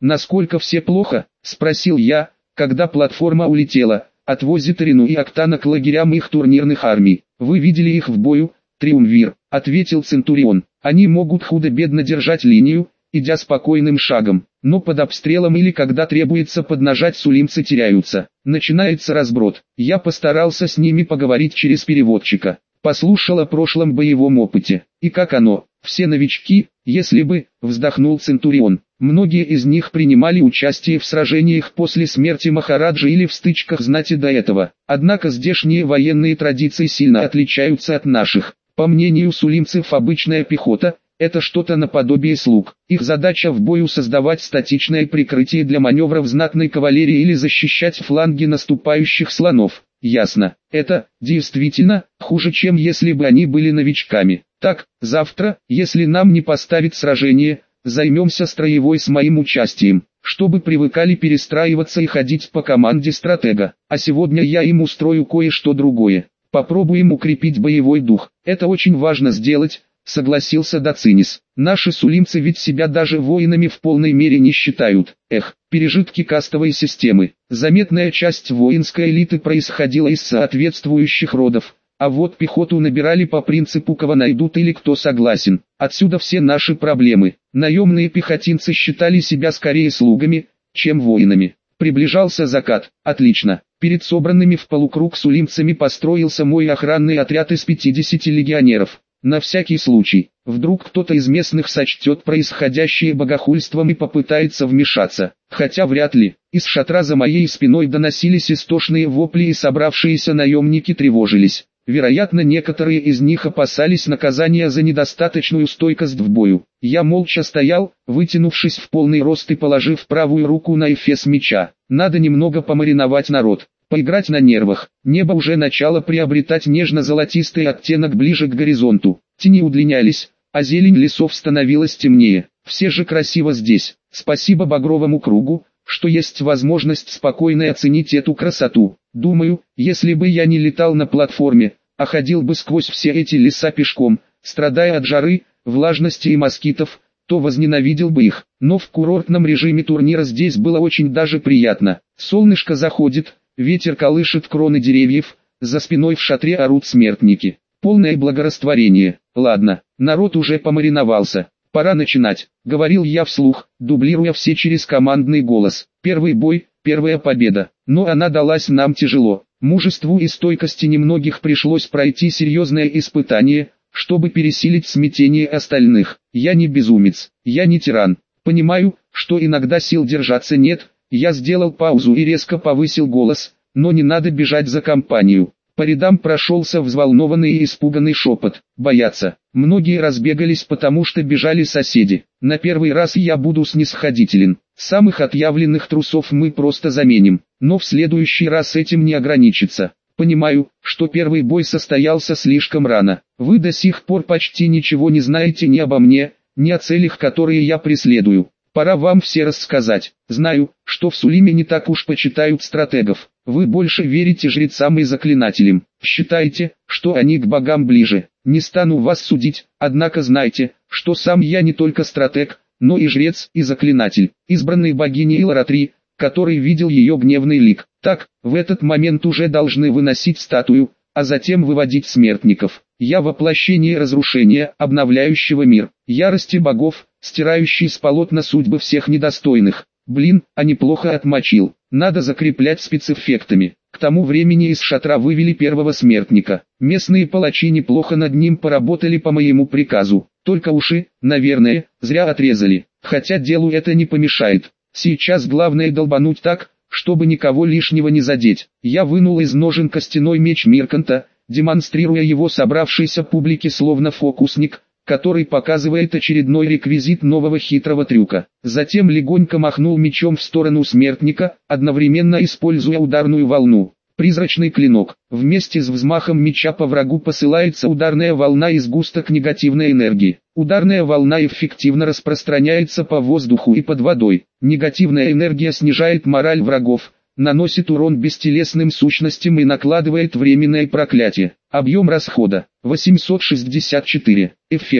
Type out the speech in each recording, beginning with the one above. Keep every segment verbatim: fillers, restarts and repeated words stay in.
«Насколько все плохо?» – спросил я, когда платформа улетела. «Отвозит Рину и Октана к лагерям их турнирных армий. Вы видели их в бою, Триумвир?» – ответил Центурион. «Они могут худо-бедно держать линию, идя спокойным шагом, но под обстрелом или когда требуется поднажать, сулимцы теряются. Начинается разброд. Я постарался с ними поговорить через переводчика. Послушал о прошлом боевом опыте. И как оно? Все новички, если бы, вздохнул Центурион. Многие из них принимали участие в сражениях после смерти Махараджи или в стычках знати до этого. Однако здешние военные традиции сильно отличаются от наших. По мнению сулимцев, обычная пехота – это что-то наподобие слуг. Их задача в бою создавать статичное прикрытие для маневров знатной кавалерии или защищать фланги наступающих слонов. Ясно. Это, действительно, хуже, чем если бы они были новичками. Так, завтра, если нам не поставить сражение, займемся строевой с моим участием, чтобы привыкали перестраиваться и ходить по команде стратега. А сегодня я им устрою кое-что другое. Попробуем укрепить боевой дух. Это очень важно сделать, согласился Доцинис. Наши сулимцы ведь себя даже воинами в полной мере не считают. Эх, пережитки кастовой системы. Заметная часть воинской элиты происходила из соответствующих родов, а вот пехоту набирали по принципу кого найдут или кто согласен. Отсюда все наши проблемы. Наемные пехотинцы считали себя скорее слугами, чем воинами. Приближался закат. Отлично. Перед собранными в полукруг сулимцами построился мой охранный отряд из пятидесяти легионеров. На всякий случай, вдруг кто-то из местных сочтет происходящее богохульством и попытается вмешаться, хотя вряд ли. Из шатра за моей спиной доносились истошные вопли, и собравшиеся наемники тревожились. Вероятно, некоторые из них опасались наказания за недостаточную стойкость в бою. Я молча стоял, вытянувшись в полный рост и положив правую руку на эфес меча. Надо немного помариновать народ. Поиграть на нервах. Небо уже начало приобретать нежно-золотистый оттенок ближе к горизонту. Тени удлинялись, а зелень лесов становилась темнее. Все же красиво здесь. Спасибо багровому кругу, что есть возможность спокойно оценить эту красоту. Думаю, если бы я не летал на платформе, а ходил бы сквозь все эти леса пешком, страдая от жары, влажности и москитов, то возненавидел бы их. Но в курортном режиме турнира здесь было очень даже приятно. Солнышко заходит, ветер колышет кроны деревьев, за спиной в шатре орут смертники. Полное благорастворение. Ладно, народ уже помариновался. Пора начинать, говорил я вслух, дублируя все через командный голос. Первый бой, первая победа. Но она далась нам тяжело. Мужеству и стойкости немногих пришлось пройти серьезное испытание, чтобы пересилить смятение остальных. Я не безумец, я не тиран. Понимаю, что иногда сил держаться нет. Я сделал паузу и резко повысил голос, но не надо бежать за компанию. По рядам прошелся взволнованный и испуганный шепот. Боятся. Многие разбегались, потому что бежали соседи. На первый раз я буду снисходителен. Самых отъявленных трусов мы просто заменим. Но в следующий раз этим не ограничится. Понимаю, что первый бой состоялся слишком рано. Вы до сих пор почти ничего не знаете ни обо мне, ни о целях, которые я преследую. Пора вам все рассказать. Знаю, что в Сулиме не так уж почитают стратегов. Вы больше верите жрецам и заклинателям. Считаете, что они к богам ближе. Не стану вас судить, однако знайте, что сам я не только стратег, но и жрец и заклинатель, избранный богиней Иларатри, который видел ее гневный лик. Так, в этот момент уже должны выносить статую, а затем выводить смертников. Я воплощение разрушения, обновляющего мир, ярости богов, стирающий с полотна судьбы всех недостойных. Блин, а неплохо отмочил. Надо закреплять спецэффектами. К тому времени из шатра вывели первого смертника. Местные палачи неплохо над ним поработали по моему приказу. Только уши, наверное, зря отрезали. Хотя делу это не помешает. Сейчас главное долбануть так, чтобы никого лишнего не задеть. Я вынул из ножен костяной меч Мирканта, демонстрируя его собравшейся публике словно фокусник, который показывает очередной реквизит нового хитрого трюка. Затем легонько махнул мечом в сторону смертника, одновременно используя ударную волну. Призрачный клинок. Вместе с взмахом меча по врагу посылается ударная волна из сгусток негативной энергии. Ударная волна эффективно распространяется по воздуху и под водой. Негативная энергия снижает мораль врагов, наносит урон бестелесным сущностям и накладывает временное проклятие. Объем расхода восемьсот шестьдесят четыре. Эффекты.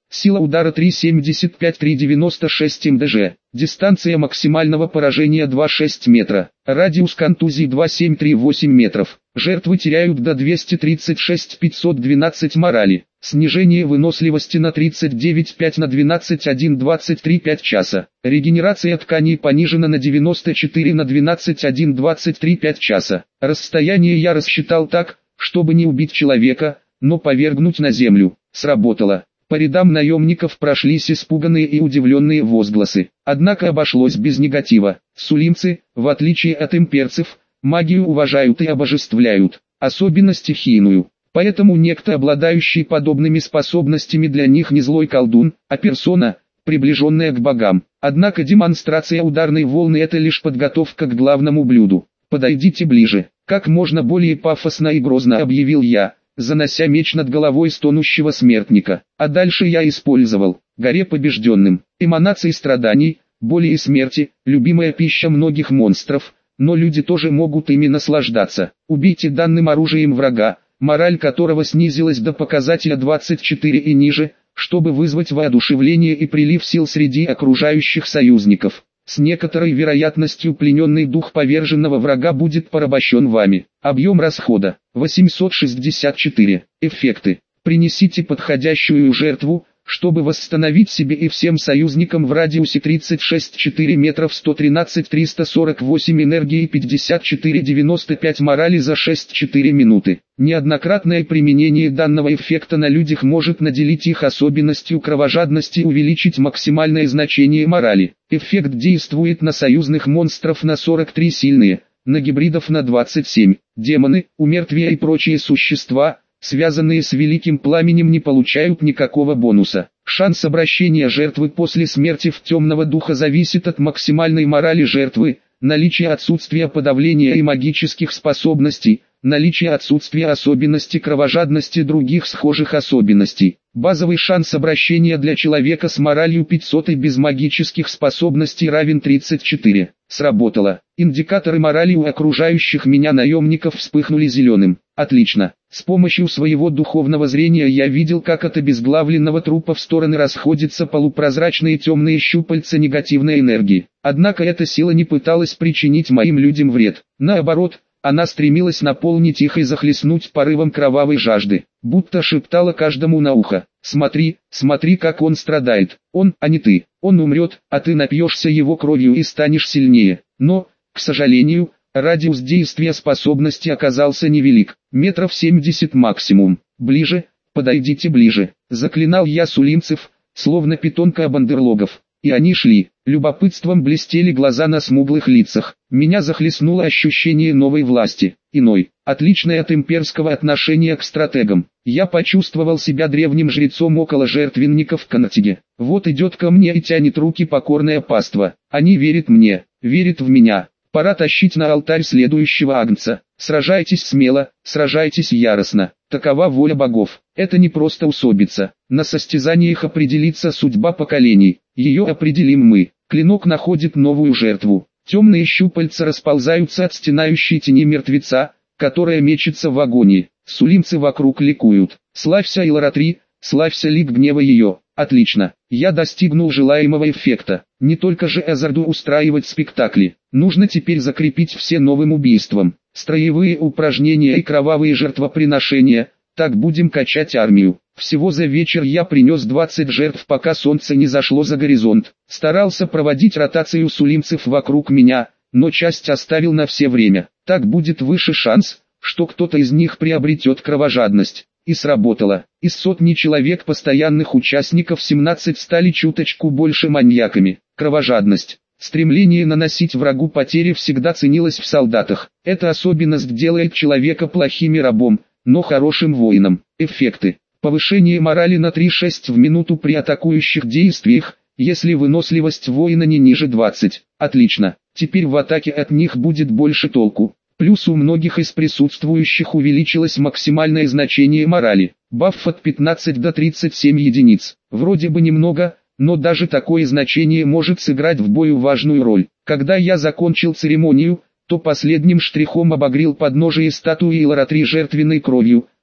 Сила удара три семьдесят пять — три девяносто шесть мдж. Дистанция максимального поражения два целых шесть десятых метра. Радиус контузии два целых семь десятых — три целых восемь десятых метров. Жертвы теряют до двести тридцать шесть тысяч пятьсот двенадцать морали. Снижение выносливости на тридцать девять целых пять на двенадцать целых одна двадцать три пять часа. Регенерация тканей понижена на девяносто четыре на двенадцать целых одна двадцать три пять часа. Расстояние я рассчитал так, чтобы не убить человека, но повергнуть на землю. Сработало. По рядам наемников прошлись испуганные и удивленные возгласы. Однако обошлось без негатива. Сулимцы, в отличие от имперцев, магию уважают и обожествляют, особенно стихийную. Поэтому некто, обладающий подобными способностями, для них не злой колдун, а персона, приближенная к богам. Однако демонстрация ударной волны — это лишь подготовка к главному блюду. «Подойдите ближе», — как можно более пафосно и грозно объявил я, занося меч над головой стонущего смертника. А дальше я использовал «горе побежденным», эманации страданий, боли и смерти, любимая пища многих монстров, но люди тоже могут ими наслаждаться. Убейте данным оружием врага, мораль которого снизилась до показателя двадцать четыре и ниже, чтобы вызвать воодушевление и прилив сил среди окружающих союзников. С некоторой вероятностью плененный дух поверженного врага будет порабощен вами. Объем расхода восемьсот шестьдесят четыре. Эффекты. Принесите подходящую жертву, чтобы восстановить себе и всем союзникам в радиусе тридцать шесть целых четыре метров сто тринадцать триста сорок восемь энергии и пятьдесят четыре целых девяносто пять морали за шесть целых четыре четыре. Неоднократное применение данного эффекта на людях может наделить их особенностью кровожадности и увеличить максимальное значение морали. Эффект действует на союзных монстров на сорок три сильные, на гибридов на двадцать семь. Демоны, умертвия и прочие существа, связанные с великим пламенем, не получают никакого бонуса. Шанс обращения жертвы после смерти в темного духа зависит от максимальной морали жертвы, наличия отсутствия подавления и магических способностей, наличие отсутствия особенностей кровожадности других схожих особенностей. Базовый шанс обращения для человека с моралью пятьсот и без магических способностей равен тридцать четыре. Сработало. Индикаторы морали у окружающих меня наемников вспыхнули зеленым. Отлично. С помощью своего духовного зрения я видел, как от обезглавленного трупа в стороны расходятся полупрозрачные темные щупальца негативной энергии. Однако эта сила не пыталась причинить моим людям вред. Наоборот, она стремилась наполнить их и захлестнуть порывом кровавой жажды, будто шептала каждому на ухо: «Смотри, смотри, как он страдает, он, а не ты, он умрет, а ты напьешься его кровью и станешь сильнее». Но, к сожалению, радиус действия способности оказался невелик, метров семьдесят максимум. «Ближе, подойдите ближе», — заклинал я сулимцев, словно питонка бандерлогов. И они шли. Любопытством блестели глаза на смуглых лицах. Меня захлестнуло ощущение новой власти, иной, отличной от имперского отношения к стратегам. Я почувствовал себя древним жрецом около жертвенников в Канатиге. Вот идет ко мне и тянет руки покорное паство. Они верят мне, верят в меня. Пора тащить на алтарь следующего агнца. Сражайтесь смело, сражайтесь яростно. Такова воля богов. Это не просто усобица. На состязаниях определится судьба поколений. Ее определим мы. Клинок находит новую жертву. Темные щупальца расползаются от стенающей тени мертвеца, которая мечется в агонии. Сулимцы вокруг ликуют. Славься, Иларатри, славься, лик гнева ее. Отлично. Я достигнул желаемого эффекта. Не только же Эзарду устраивать спектакли. Нужно теперь закрепить все новым убийством. Строевые упражнения и кровавые жертвоприношения. Так будем качать армию. Всего за вечер я принес двадцать жертв, пока солнце не зашло за горизонт. Старался проводить ротацию сулимцев вокруг меня, но часть оставил на все время. Так будет выше шанс, что кто-то из них приобретет кровожадность. И сработало. Из сотни человек постоянных участников семнадцать стали чуточку больше маньяками. Кровожадность. Стремление наносить врагу потери всегда ценилось в солдатах. Эта особенность делает человека плохим рабом, но хорошим воином. Эффекты. Повышение морали на три целых шесть десятых в минуту при атакующих действиях, если выносливость воина не ниже двадцати. Отлично. Теперь в атаке от них будет больше толку. Плюс у многих из присутствующих увеличилось максимальное значение морали. Бафф от пятнадцати до тридцати семи единиц. Вроде бы немного, но даже такое значение может сыграть в бою важную роль. Когда я закончил церемонию, то последним штрихом обогрел подножие статуи Иларатри жертвенной кровью,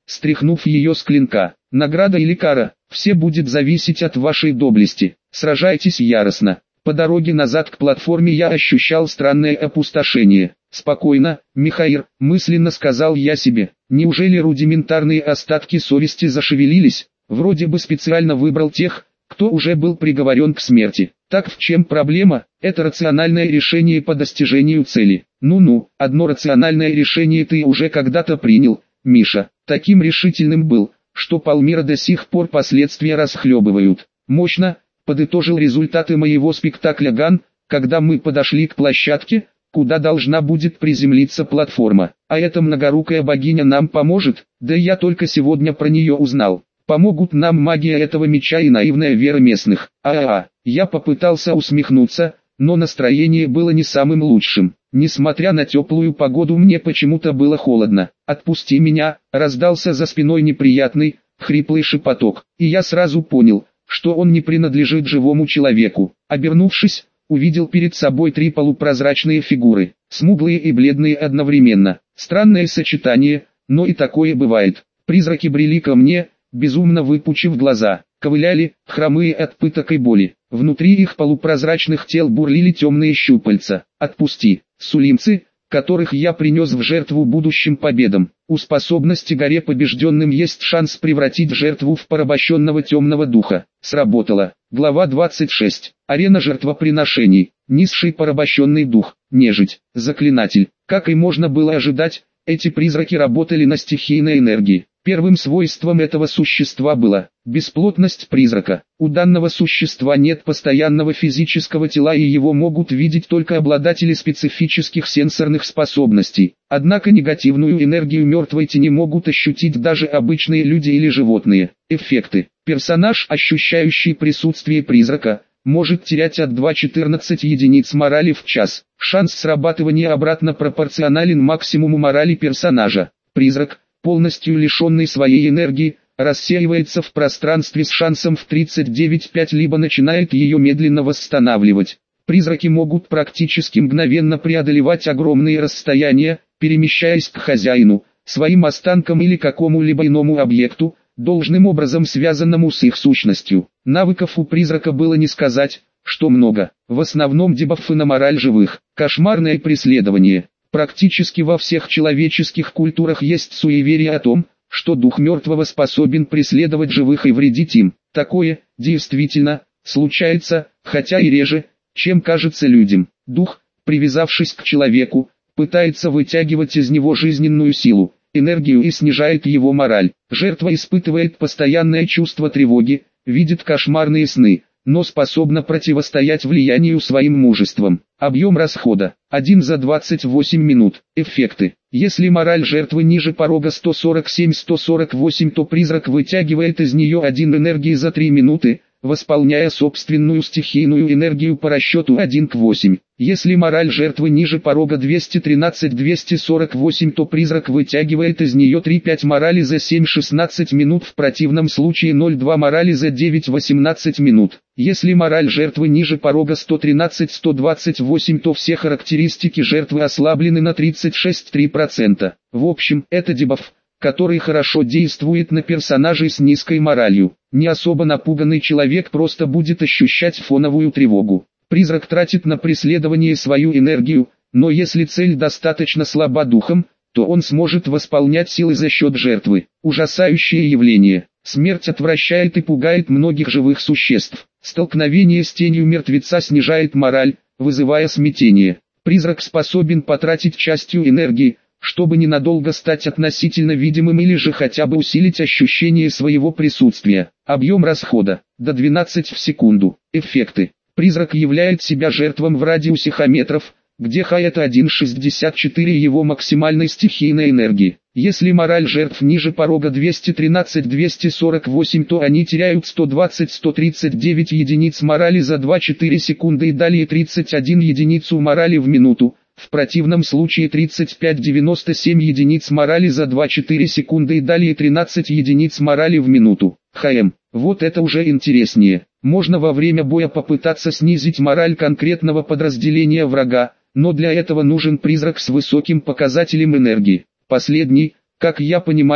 стряхнув ее с клинка. Награда или кара, все будет зависеть от вашей доблести. Сражайтесь яростно. По дороге назад к платформе я ощущал странное опустошение. «Спокойно, Михаил», мысленно сказал я себе. Неужели рудиментарные остатки совести зашевелились? Вроде бы специально выбрал тех, кто уже был приговорен к смерти. Так в чем проблема? Это рациональное решение по достижению цели. Ну-ну, одно рациональное решение ты уже когда-то принял, Миша. Таким решительным был, что полмира до сих пор последствия расхлебывают. Мощно, подытожил результаты моего спектакля Ган, когда мы подошли к площадке, куда должна будет приземлиться платформа. А эта многорукая богиня нам поможет? Да я только сегодня про нее узнал. Помогут нам магия этого меча и наивная вера местных. А-а-а, я попытался усмехнуться, но настроение было не самым лучшим. Несмотря на теплую погоду, мне почему-то было холодно. «Отпусти меня», раздался за спиной неприятный, хриплый шепоток, и я сразу понял, что он не принадлежит живому человеку. Обернувшись, увидел перед собой три полупрозрачные фигуры, смуглые и бледные одновременно. Странное сочетание, но и такое бывает. Призраки брели ко мне, безумно выпучив глаза, ковыляли, хромые от пыток и боли. Внутри их полупрозрачных тел бурлили темные щупальца. «Отпусти, сулимцы, которых я принес в жертву будущим победам. У способности горе побежденным есть шанс превратить жертву в порабощенного темного духа». Сработало. Глава двадцать шесть. Арена жертвоприношений. Низший порабощенный дух, нежить, заклинатель. Как и можно было ожидать, эти призраки работали на стихийной энергии. Первым свойством этого существа была бесплотность призрака. У данного существа нет постоянного физического тела, и его могут видеть только обладатели специфических сенсорных способностей. Однако негативную энергию мертвой тени могут ощутить даже обычные люди или животные. Эффекты. Персонаж, ощущающий присутствие призрака, может терять от двух до четырнадцати единиц морали в час. Шанс срабатывания обратно пропорционален максимуму морали персонажа. Призрак, полностью лишенный своей энергии, рассеивается в пространстве с шансом в тридцать девять целых пять десятых либо начинает ее медленно восстанавливать. Призраки могут практически мгновенно преодолевать огромные расстояния, перемещаясь к хозяину, своим останкам или какому-либо иному объекту, должным образом связанному с их сущностью. Навыков у призрака было не сказать, что много. В основном дебафы на мораль живых. Кошмарное преследование. Практически во всех человеческих культурах есть суеверие о том, что дух мертвого способен преследовать живых и вредить им. Такое, действительно, случается, хотя и реже, чем кажется людям. Дух, привязавшись к человеку, пытается вытягивать из него жизненную силу, энергию и снижает его мораль. Жертва испытывает постоянное чувство тревоги, видит кошмарные сны, но способна противостоять влиянию своим мужеством. Объем расхода – один за двадцать восемь минут. Эффекты. Если мораль жертвы ниже порога сто сорок семь — сто сорок восемь, то призрак вытягивает из нее один энергии за три минуты, восполняя собственную стихийную энергию по расчету один к восьми. Если мораль жертвы ниже порога двести тринадцать — двести сорок восемь, то призрак вытягивает из нее три — пять морали за семь — шестнадцать минут, в противном случае ноль целых два морали за девять — восемнадцать минут. Если мораль жертвы ниже порога сто тринадцать — сто двадцать восемь, то все характеристики жертвы ослаблены на тридцать шесть целых три десятых процента. В общем, это дебаф, который хорошо действует на персонажей с низкой моралью. Не особо напуганный человек просто будет ощущать фоновую тревогу. Призрак тратит на преследование свою энергию, но если цель достаточно слаба духом, то он сможет восполнять силы за счет жертвы. Ужасающее явление. Смерть отвращает и пугает многих живых существ. Столкновение с тенью мертвеца снижает мораль, вызывая смятение. Призрак способен потратить частью энергии, чтобы ненадолго стать относительно видимым или же хотя бы усилить ощущение своего присутствия. Объем расхода – до двенадцати в секунду. Эффекты. Призрак являет себя жертвам в радиусе х метров, где х это один целых шестьдесят четыре его максимальной стихийной энергии. Если мораль жертв ниже порога двести тринадцать — двести сорок восемь, то они теряют сто двадцать — сто тридцать девять единиц морали за две — четыре секунды и далее тридцать одну единицу морали в минуту. В противном случае тридцать пять — девяносто семь единиц морали за две — четыре секунды и далее тринадцать единиц морали в минуту. ХМ. Вот это уже интереснее. Можно во время боя попытаться снизить мораль конкретного подразделения врага, но для этого нужен призрак с высоким показателем энергии. Последний, как я понимаю,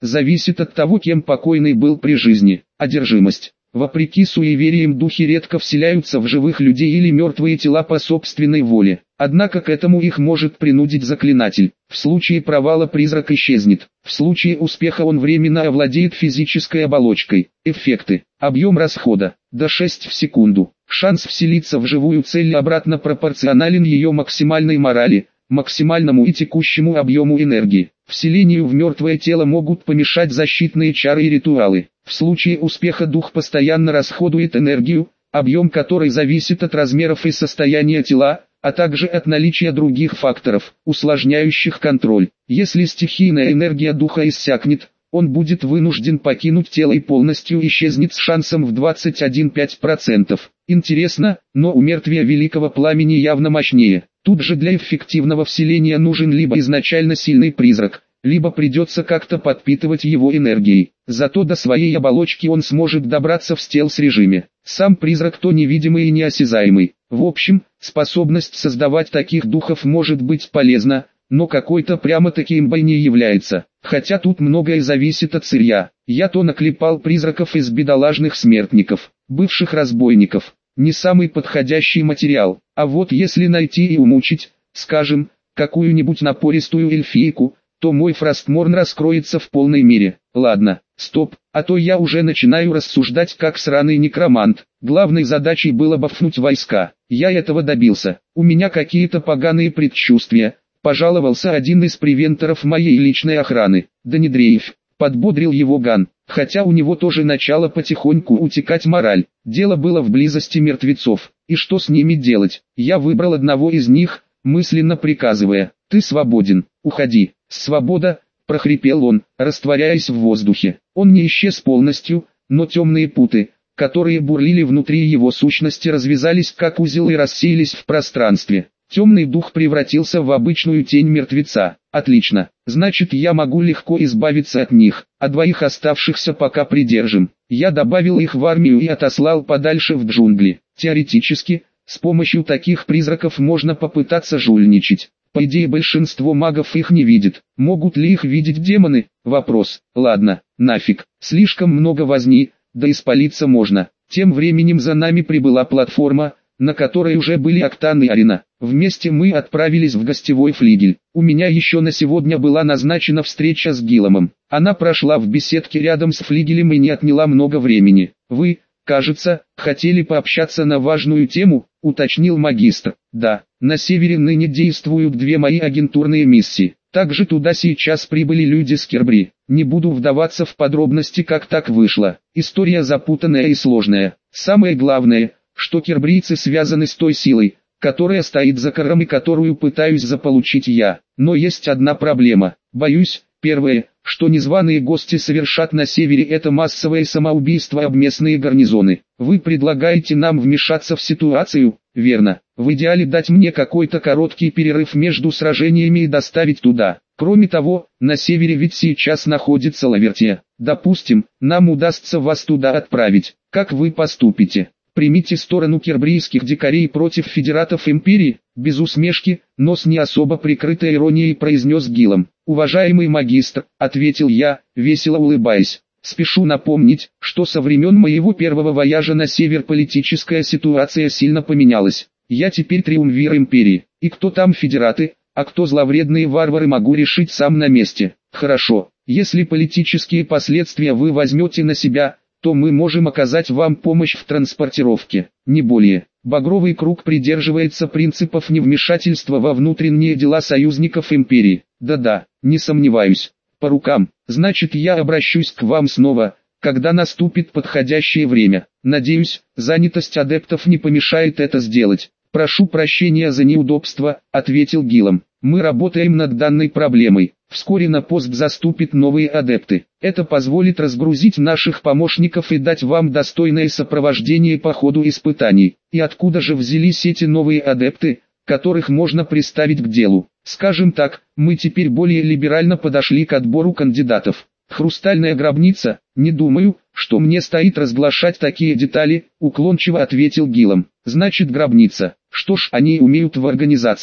зависит от того, кем покойный был при жизни. Одержимость. Вопреки суевериям, духи редко вселяются в живых людей или мертвые тела по собственной воле. Однако к этому их может принудить заклинатель. В случае провала призрак исчезнет. В случае успеха он временно овладеет физической оболочкой. Эффекты. Объем расхода. До шесть в секунду. Шанс вселиться в живую цель обратно пропорционален ее максимальной морали, максимальному и текущему объему энергии. Вселению в мертвое тело могут помешать защитные чары и ритуалы. В случае успеха дух постоянно расходует энергию, объем которой зависит от размеров и состояния тела, а также от наличия других факторов, усложняющих контроль. Если стихийная энергия духа иссякнет, он будет вынужден покинуть тело и полностью исчезнет с шансом в двадцать один и пять десятых процента. Интересно, но у мертвия великого пламени явно мощнее. Тут же для эффективного вселения нужен либо изначально сильный призрак, либо придется как-то подпитывать его энергией. Зато до своей оболочки он сможет добраться в стелс-режиме. Сам призрак то невидимый и неосязаемый. В общем, способность создавать таких духов может быть полезна, но какой-то прямо-таки имбой не является. Хотя тут многое зависит от сырья. Я то наклепал призраков из бедолажных смертников, бывших разбойников. Не самый подходящий материал. А вот если найти и умучить, скажем, какую-нибудь напористую эльфийку, то мой Фростморн раскроется в полной мере. Ладно, стоп, а то я уже начинаю рассуждать как сраный некромант. Главной задачей было бафнуть войска. Я этого добился. У меня какие-то поганые предчувствия, пожаловался один из превенторов моей личной охраны. Да не дрейфь, подбодрил его Ган. Хотя у него тоже начала потихоньку утекать мораль. Дело было в близости мертвецов. И что с ними делать? Я выбрал одного из них, мысленно приказывая: «Ты свободен, уходи». «Свобода», — прохрипел он, растворяясь в воздухе. Он не исчез полностью, но темные путы, которые бурлили внутри его сущности, развязались как узел и рассеялись в пространстве. Темный дух превратился в обычную тень мертвеца. Отлично, значит я могу легко избавиться от них, а двоих оставшихся пока придержим. Я добавил их в армию и отослал подальше в джунгли. Теоретически, с помощью таких призраков можно попытаться жульничать. По идее большинство магов их не видит. Могут ли их видеть демоны? Вопрос. Ладно, нафиг, слишком много возни, да и спалиться можно. Тем временем за нами прибыла платформа, на которой уже были Октан и Арина. Вместе мы отправились в гостевой флигель. У меня еще на сегодня была назначена встреча с Гилломом. Она прошла в беседке рядом с флигелем и не отняла много времени. Вы, кажется, хотели пообщаться на важную тему, уточнил магистр. Да, на севере ныне действуют две мои агентурные миссии. Также туда сейчас прибыли люди с Кербри. Не буду вдаваться в подробности, как так вышло. История запутанная и сложная. Самое главное, что кербрийцы связаны с той силой, которая стоит за Кором и которую пытаюсь заполучить я. Но есть одна проблема. Боюсь, первое, что незваные гости совершат на севере, это массовое самоубийство об местные гарнизоны. Вы предлагаете нам вмешаться в ситуацию, верно? В идеале дать мне какой-то короткий перерыв между сражениями и доставить туда. Кроме того, на севере ведь сейчас находится Лавертия. Допустим, нам удастся вас туда отправить. Как вы поступите? Примите сторону кербрийских дикарей против федератов империи, без усмешки, но с не особо прикрытой иронией произнес Гиллом. «Уважаемый магистр», — ответил я, весело улыбаясь, — «спешу напомнить, что со времен моего первого вояжа на север политическая ситуация сильно поменялась. Я теперь триумвир империи, и кто там федераты, а кто зловредные варвары, могу решить сам на месте. Хорошо, если политические последствия вы возьмете на себя, то мы можем оказать вам помощь в транспортировке, не более». Багровый круг придерживается принципов невмешательства во внутренние дела союзников империи. Да-да, не сомневаюсь. По рукам. Значит, я обращусь к вам снова, когда наступит подходящее время. Надеюсь, занятость адептов не помешает это сделать. «Прошу прощения за неудобство», — ответил Гиллом. «Мы работаем над данной проблемой. Вскоре на пост заступят новые адепты. Это позволит разгрузить наших помощников и дать вам достойное сопровождение по ходу испытаний. И откуда же взялись эти новые адепты, которых можно приставить к делу? Скажем так, мы теперь более либерально подошли к отбору кандидатов. Хрустальная гробница, не думаю, что мне стоит разглашать такие детали», — уклончиво ответил Гиллом. «Значит, гробница. Что ж, они умеют в организацию.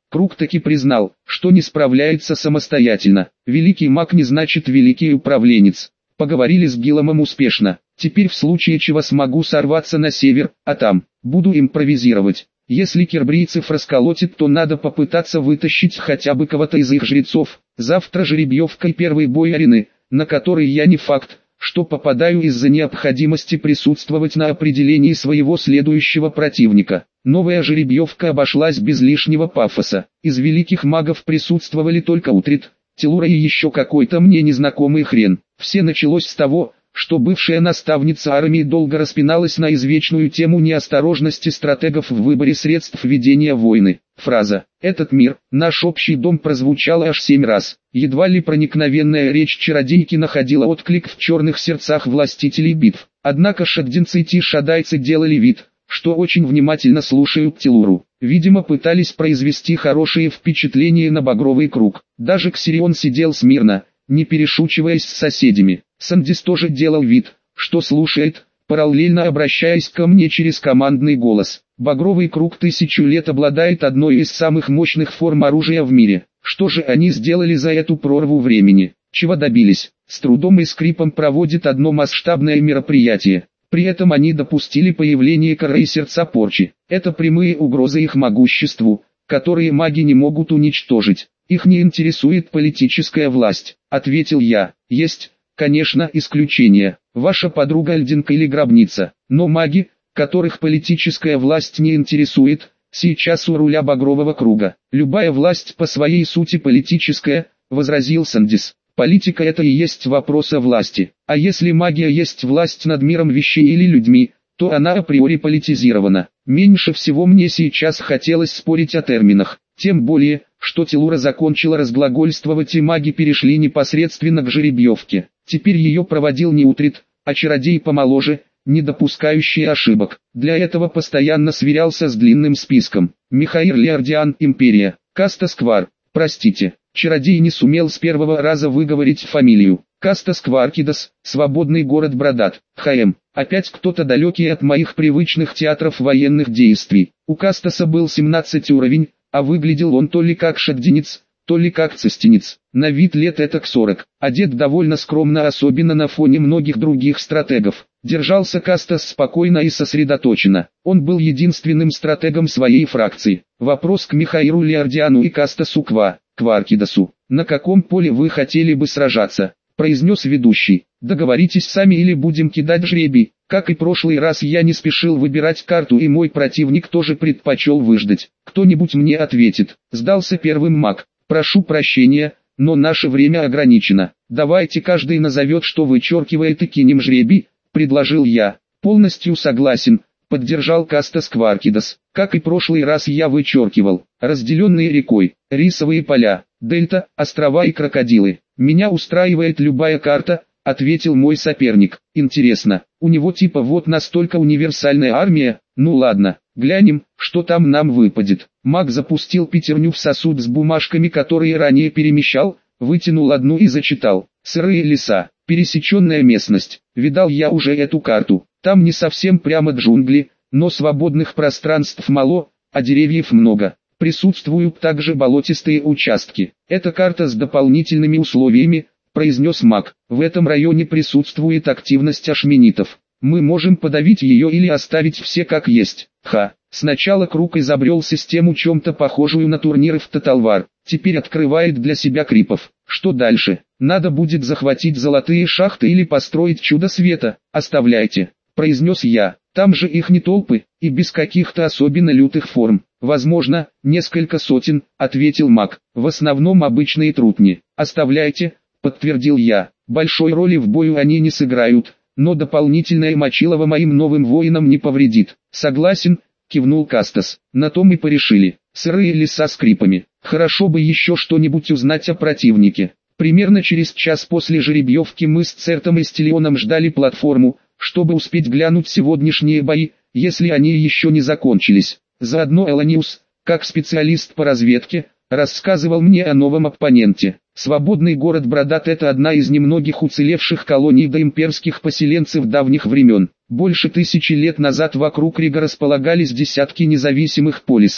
Круг таки признал, что не справляется самостоятельно. Великий маг не значит великий управленец. Поговорили с Гилломом успешно. Теперь в случае чего смогу сорваться на север, а там буду импровизировать. Если кербрийцев расколотит, то надо попытаться вытащить хотя бы кого-то из их жрецов. Завтра жеребьевка и первый бой арены, на который я не факт, что попадаю из-за необходимости присутствовать на определении своего следующего противника. Новая жеребьевка обошлась без лишнего пафоса. Из великих магов присутствовали только Утрит, Телура и еще какой-то мне незнакомый хрен. Все началось с того, что бывшая наставница армии долго распиналась на извечную тему неосторожности стратегов в выборе средств ведения войны. Фраза «Этот мир, наш общий дом» прозвучала аж семь раз. Едва ли проникновенная речь чародейки находила отклик в черных сердцах властителей битв. Однако шагдинцы и тишадайцы делали вид, что очень внимательно слушают Телуру. Видимо, пытались произвести хорошее впечатление на багровый круг. Даже Ксирион сидел смирно, не перешучиваясь с соседями. Сандис тоже делал вид, что слушает, параллельно обращаясь ко мне через командный голос. Багровый круг тысячу лет обладает одной из самых мощных форм оружия в мире. Что же они сделали за эту прорву времени? Чего добились? С трудом и скрипом проводит одно масштабное мероприятие. При этом они допустили появление коры и сердца порчи. Это прямые угрозы их могуществу, которые маги не могут уничтожить. Их не интересует политическая власть, ответил я. Есть, конечно, исключения. Ваша подруга Альдинка или Гробница. Но маги, которых политическая власть не интересует, сейчас у руля Багрового круга. Любая власть по своей сути политическая, возразил Сандис. Политика — это и есть вопрос о власти. А если магия есть власть над миром вещей или людьми, то она априори политизирована. Меньше всего мне сейчас хотелось спорить о терминах. Тем более, что Телура закончила разглагольствовать и маги перешли непосредственно к жеребьевке. Теперь ее проводил не Утрит, а чародей помоложе, не допускающий ошибок. Для этого постоянно сверялся с длинным списком. Михаил Леордиан, Империя, Каста Сквар, простите. Чародей не сумел с первого раза выговорить фамилию. Каста Скваркидас, свободный город Бродат, ХМ. Опять кто-то далекий от моих привычных театров военных действий. У Кастаса был семнадцатый уровень, а выглядел он то ли как шагдинец, то ли как цистинец. На вид лет этак сорок, одет довольно скромно, особенно на фоне многих других стратегов. Держался Кастас спокойно и сосредоточенно. Он был единственным стратегом своей фракции. Вопрос к Михаилу Леордиану и Кастасу Ква. Кваркидасу. «На каком поле вы хотели бы сражаться?» – произнес ведущий. «Договоритесь сами или будем кидать жребий». Как и прошлый раз, я не спешил выбирать карту, и мой противник тоже предпочел выждать. «Кто-нибудь мне ответит», – сдался первым маг. «Прошу прощения, но наше время ограничено. Давайте каждый назовет, что вычеркивает, и кинем жребий», – предложил я. «Полностью согласен», – поддержал Кастас Кваркидас. «Как и прошлый раз, я вычеркивал разделенные рекой, рисовые поля, дельта, острова и крокодилы. Меня устраивает любая карта», — ответил мой соперник. «Интересно, у него типа вот настолько универсальная армия? Ну ладно, глянем, что там нам выпадет». Маг запустил пятерню в сосуд с бумажками, которые ранее перемещал, вытянул одну и зачитал. «Сырые леса, пересеченная местность. Видал я уже эту карту. Там не совсем прямо джунгли, но свободных пространств мало, а деревьев много. Присутствуют также болотистые участки. Это карта с дополнительными условиями», — произнес маг. «В этом районе присутствует активность ашменитов. Мы можем подавить ее или оставить все как есть». Ха. Сначала круг изобрел систему, чем-то похожую на турниры в Total War. Теперь открывает для себя крипов. Что дальше? Надо будет захватить золотые шахты или построить чудо света. «Оставляйте», — произнес я. «Там же их не толпы, и без каких-то особенно лютых форм». «Возможно, несколько сотен», — ответил маг. «В основном обычные трутни». «Оставляйте», — подтвердил я. «Большой роли в бою они не сыграют, но дополнительное мочилово моим новым воинам не повредит». «Согласен», — кивнул Кастас. «На том и порешили. Сырые леса с крипами. Хорошо бы еще что-нибудь узнать о противнике». Примерно через час после жеребьевки мы с Цертом и Стелионом ждали платформу, чтобы успеть глянуть сегодняшние бои, если они еще не закончились. Заодно Эланиус, как специалист по разведке, рассказывал мне о новом оппоненте. Свободный город Бродат — это одна из немногих уцелевших колоний доимперских поселенцев давних времен. Больше тысячи лет назад вокруг Рига располагались десятки независимых полисов.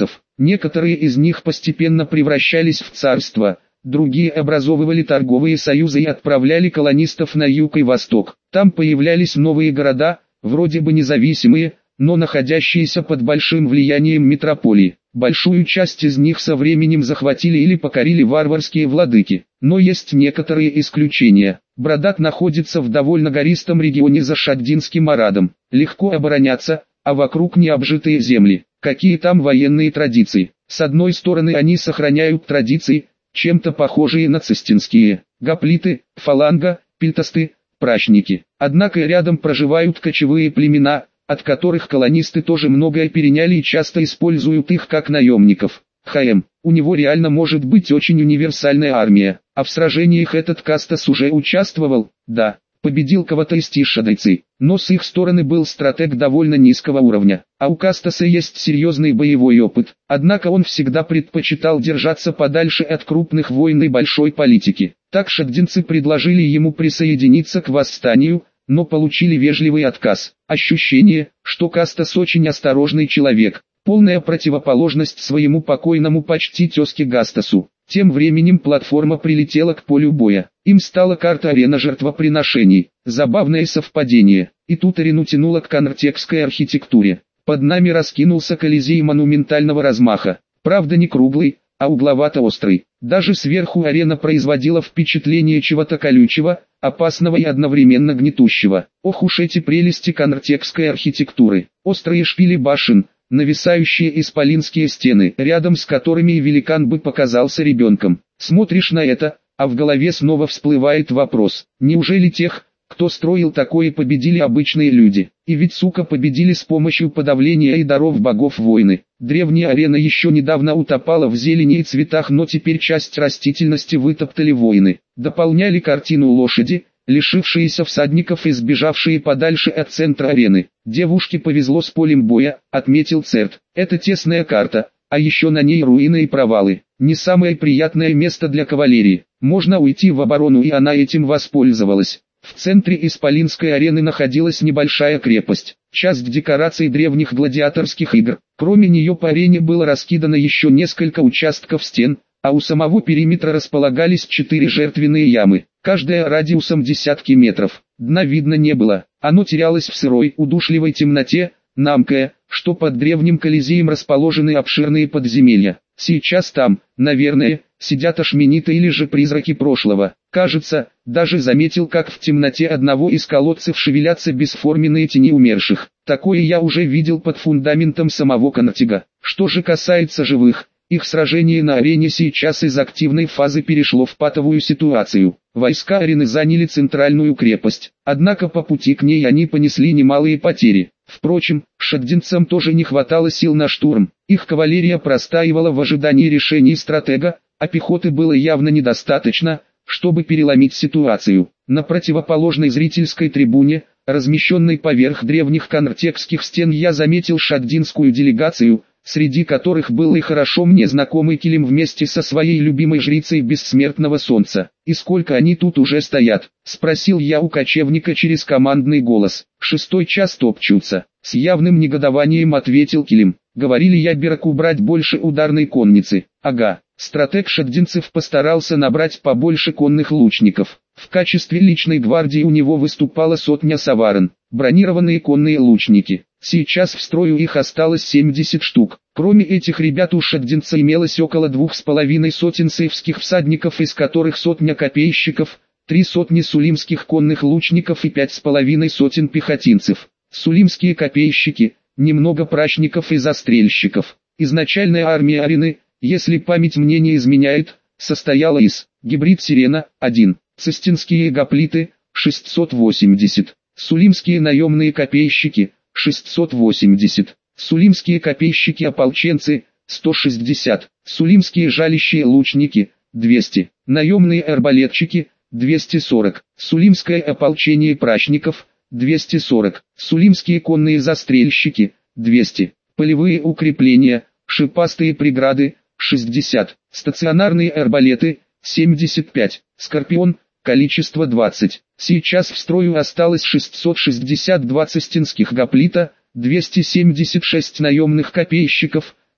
Некоторые из них постепенно превращались в царства, другие образовывали торговые союзы и отправляли колонистов на юг и восток. Там появлялись новые города, вроде бы независимые, но находящиеся под большим влиянием метрополии. Большую часть из них со временем захватили или покорили варварские владыки. Но есть некоторые исключения. Брадат находится в довольно гористом регионе за Шаддинским Арадом. Легко обороняться, а вокруг необжитые земли. Какие там военные традиции? С одной стороны они сохраняют традиции, чем-то похожие на цистинские. Гоплиты, фаланга, пильтасты, прачники. Однако рядом проживают кочевые племена, от которых колонисты тоже многое переняли и часто используют их как наемников. ХМ. У него реально может быть очень универсальная армия. А в сражениях этот Кастас уже участвовал? Да. Победил кого-то из тишадайцы, но с их стороны был стратег довольно низкого уровня. А у Кастаса есть серьезный боевой опыт, однако он всегда предпочитал держаться подальше от крупных войн и большой политики. Так шаддинцы предложили ему присоединиться к восстанию, но получили вежливый отказ. Ощущение, что Кастас очень осторожный человек, полная противоположность своему покойному почти тезке Гастасу. Тем временем платформа прилетела к полю боя. Им стала карта арена жертвоприношений. Забавное совпадение. И тут арену тянуло к канртекской архитектуре. Под нами раскинулся колизей монументального размаха. Правда не круглый, а угловато-острый. Даже сверху арена производила впечатление чего-то колючего, опасного и одновременно гнетущего. Ох уж эти прелести канртекской архитектуры. Острые шпили башен, нависающие исполинские стены, рядом с которыми и великан бы показался ребенком. Смотришь на это, а в голове снова всплывает вопрос: неужели тех, кто строил такое, победили обычные люди? И ведь, сука, победили с помощью подавления и даров богов войны. Древняя арена еще недавно утопала в зелени и цветах, но теперь часть растительности вытоптали воины. Дополняли картину лошади, лишившиеся всадников и сбежавшие подальше от центра арены. Девушке повезло с полем боя, отметил Церт. Это тесная карта, а еще на ней руины и провалы. Не самое приятное место для кавалерии. Можно уйти в оборону, и она этим воспользовалась. В центре исполинской арены находилась небольшая крепость, часть декораций древних гладиаторских игр. Кроме нее по арене было раскидано еще несколько участков стен, а у самого периметра располагались четыре жертвенные ямы, каждая радиусом десятки метров. Дна видно не было, оно терялось в сырой, удушливой темноте, намкое, что под древним колизеем расположены обширные подземелья. Сейчас там, наверное, сидят ашмениты или же призраки прошлого. Кажется, даже заметил, как в темноте одного из колодцев шевелятся бесформенные тени умерших. Такое я уже видел под фундаментом самого Канртега. Что же касается живых, их сражение на арене сейчас из активной фазы перешло в патовую ситуацию. Войска арены заняли центральную крепость, однако по пути к ней они понесли немалые потери. Впрочем, шаддинцам тоже не хватало сил на штурм. Их кавалерия простаивала в ожидании решений стратега, а пехоты было явно недостаточно, чтобы переломить ситуацию. На противоположной зрительской трибуне, размещенной поверх древних канртекских стен, я заметил шаддинскую делегацию, среди которых был и хорошо мне знакомый Килим вместе со своей любимой жрицей бессмертного солнца. «И сколько они тут уже стоят?» — спросил я у кочевника через командный голос. «Шестой час топчутся», — с явным негодованием ответил Килим. «Говорили я Бераку брать больше ударной конницы». «Ага». Стратег шаддинцев постарался набрать побольше конных лучников. В качестве личной гвардии у него выступала сотня саварен, бронированные конные лучники. Сейчас в строю их осталось семьдесят штук. Кроме этих ребят у шаддинца имелось около двух с половиной сотен сейфских всадников, из которых сотня копейщиков, три сотни сулимских конных лучников и пять с половиной сотен пехотинцев. Сулимские копейщики, немного прачников и застрельщиков. Изначальная армия арены, если память мне не изменяет, состояла из гибрид Сирена – один, цистинские гоплиты – шестьсот восемьдесят, сулимские наемные копейщики – шестьсот восемьдесят, сулимские копейщики-ополченцы – сто шестьдесят, сулимские жалящие лучники – двести, наемные арбалетчики – двести сорок, сулимское ополчение прачников – двести сорок, сулимские конные застрельщики – двести, полевые укрепления, шипастые преграды – шестьдесят, стационарные арбалеты – семьдесят пять, Скорпион – количество двадцать. Сейчас в строю осталось шестьсот шестьдесят два цистинских гоплита, двести семьдесят шесть наемных копейщиков,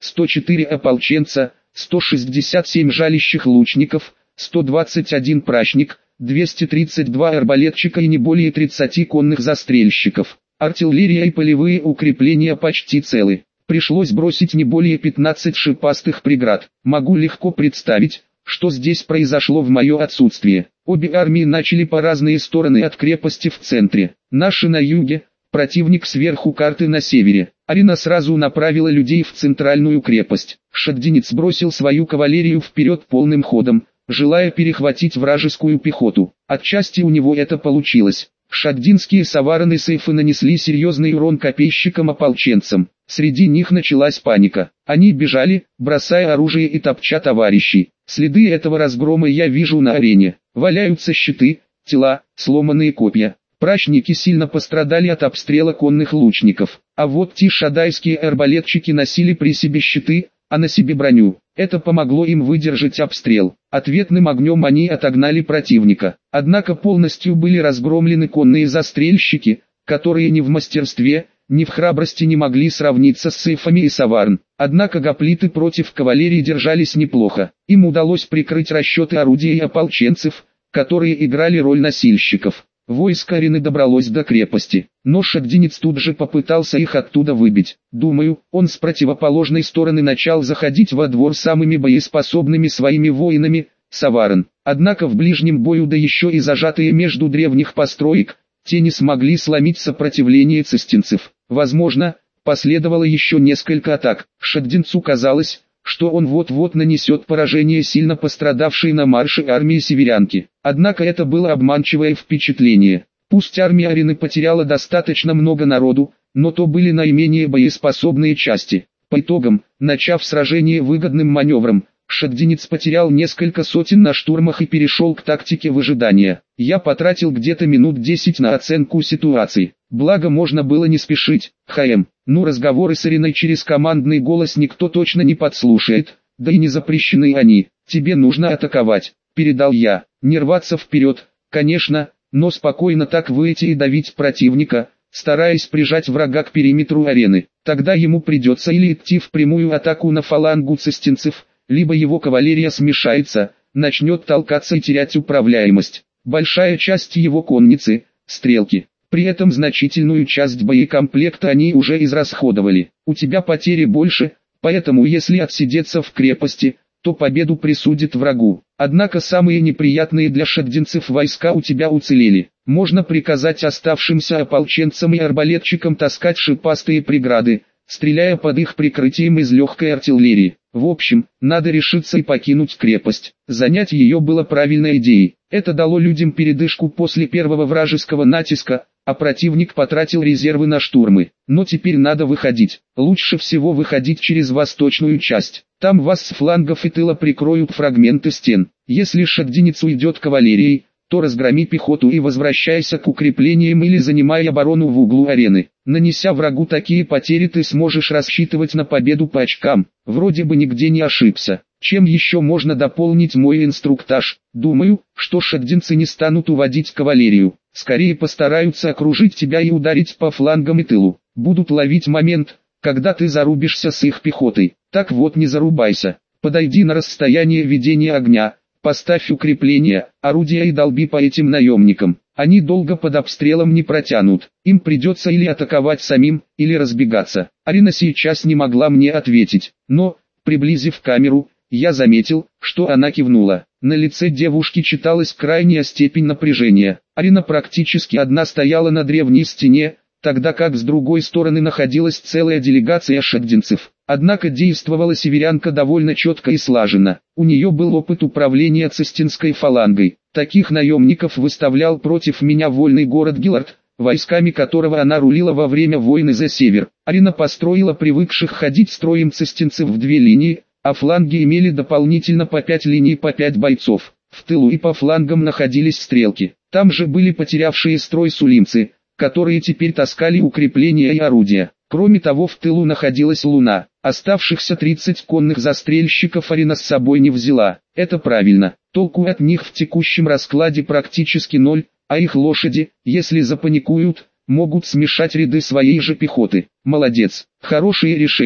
сто четыре ополченца, сто шестьдесят семь жалящих лучников, сто двадцать один прачник, двести тридцать два арбалетчика и не более тридцати конных застрельщиков. Артиллерия и полевые укрепления почти целы. Пришлось бросить не более пятнадцати шипастых преград. Могу легко представить, что здесь произошло в мое отсутствие. Обе армии начали по разные стороны от крепости в центре. Наши на юге, противник сверху карты на севере. Арина сразу направила людей в центральную крепость. Шаддинец бросил свою кавалерию вперед полным ходом, желая перехватить вражескую пехоту. Отчасти у него это получилось. Шаддинские савараны сейфы нанесли серьезный урон копейщикам-ополченцам. Среди них началась паника. Они бежали, бросая оружие и топча товарищей. Следы этого разгрома я вижу на арене. Валяются щиты, тела, сломанные копья. Прачники сильно пострадали от обстрела конных лучников. А вот те шадайские арбалетчики носили при себе щиты, а на себе броню. Это помогло им выдержать обстрел. Ответным огнем они отогнали противника. Однако полностью были разгромлены конные застрельщики, которые ни в мастерстве, ни в храбрости не могли сравниться с сейфами и саварн. Однако гоплиты против кавалерии держались неплохо. Им удалось прикрыть расчеты орудий и ополченцев, которые играли роль носильщиков. Войско Арины добралось до крепости, но Шаддинец тут же попытался их оттуда выбить. Думаю, он с противоположной стороны начал заходить во двор самыми боеспособными своими воинами, саварн. Однако в ближнем бою, да еще и зажатые между древних построек, те не смогли сломить сопротивление цистинцев. Возможно, последовало еще несколько атак. Шаддинцу казалось, что он вот-вот нанесет поражение сильно пострадавшей на марше армии северянки. Однако это было обманчивое впечатление. Пусть армия Арины потеряла достаточно много народу, но то были наименее боеспособные части. По итогам, начав сражение выгодным маневром, Шаддинец потерял несколько сотен на штурмах и перешел к тактике выжидания. Я потратил где-то минут десять на оценку ситуации. Благо можно было не спешить. ХМ, ну разговоры с Ариной через командный голос никто точно не подслушает, да и не запрещены они. Тебе нужно атаковать, передал я. Не рваться вперед, конечно, но спокойно так выйти и давить противника, стараясь прижать врага к периметру арены. Тогда ему придется или идти в прямую атаку на фалангу цистинцев, либо его кавалерия смешается, начнет толкаться и терять управляемость. Большая часть его конницы – стрелки. При этом значительную часть боекомплекта они уже израсходовали. У тебя потери больше, поэтому если отсидеться в крепости, то победу присудит врагу. Однако самые неприятные для шаддинцев войска у тебя уцелели. Можно приказать оставшимся ополченцам и арбалетчикам таскать шипастые преграды, стреляя под их прикрытием из легкой артиллерии. В общем, надо решиться и покинуть крепость. Занять ее было правильной идеей. Это дало людям передышку после первого вражеского натиска, а противник потратил резервы на штурмы. Но теперь надо выходить. Лучше всего выходить через восточную часть. Там вас с флангов и тыла прикроют фрагменты стен. Если Шаддинец уйдет кавалерией, то разгроми пехоту и возвращайся к укреплениям или занимай оборону в углу арены. Нанеся врагу такие потери, ты сможешь рассчитывать на победу по очкам. Вроде бы нигде не ошибся. Чем еще можно дополнить мой инструктаж? Думаю, что шаддинцы не станут уводить кавалерию. Скорее постараются окружить тебя и ударить по флангам и тылу. Будут ловить момент, когда ты зарубишься с их пехотой. Так вот, не зарубайся. Подойди на расстояние ведения огня. Поставь укрепления, орудия и долби по этим наемникам. Они долго под обстрелом не протянут. Им придется или атаковать самим, или разбегаться. Арина сейчас не могла мне ответить. Но, приблизив камеру, я заметил, что она кивнула. На лице девушки читалась крайняя степень напряжения. Арина практически одна стояла на древней стене, тогда как с другой стороны находилась целая делегация шаддинцев. Однако действовала северянка довольно четко и слаженно. У нее был опыт управления цистинской фалангой. Таких наемников выставлял против меня вольный город Гиллард, войсками которого она рулила во время войны за север. Арина построила привыкших ходить строем цистинцев в две линии, а фланги имели дополнительно по пять линий по пять бойцов. В тылу и по флангам находились стрелки. Там же были потерявшие строй сулимцы, которые теперь таскали укрепления и орудия. Кроме того, в тылу находилась луна. Оставшихся тридцать конных застрельщиков Арина с собой не взяла. Это правильно. Толку от них в текущем раскладе практически ноль, а их лошади, если запаникуют, могут смешать ряды своей же пехоты. Молодец. Хорошее решение.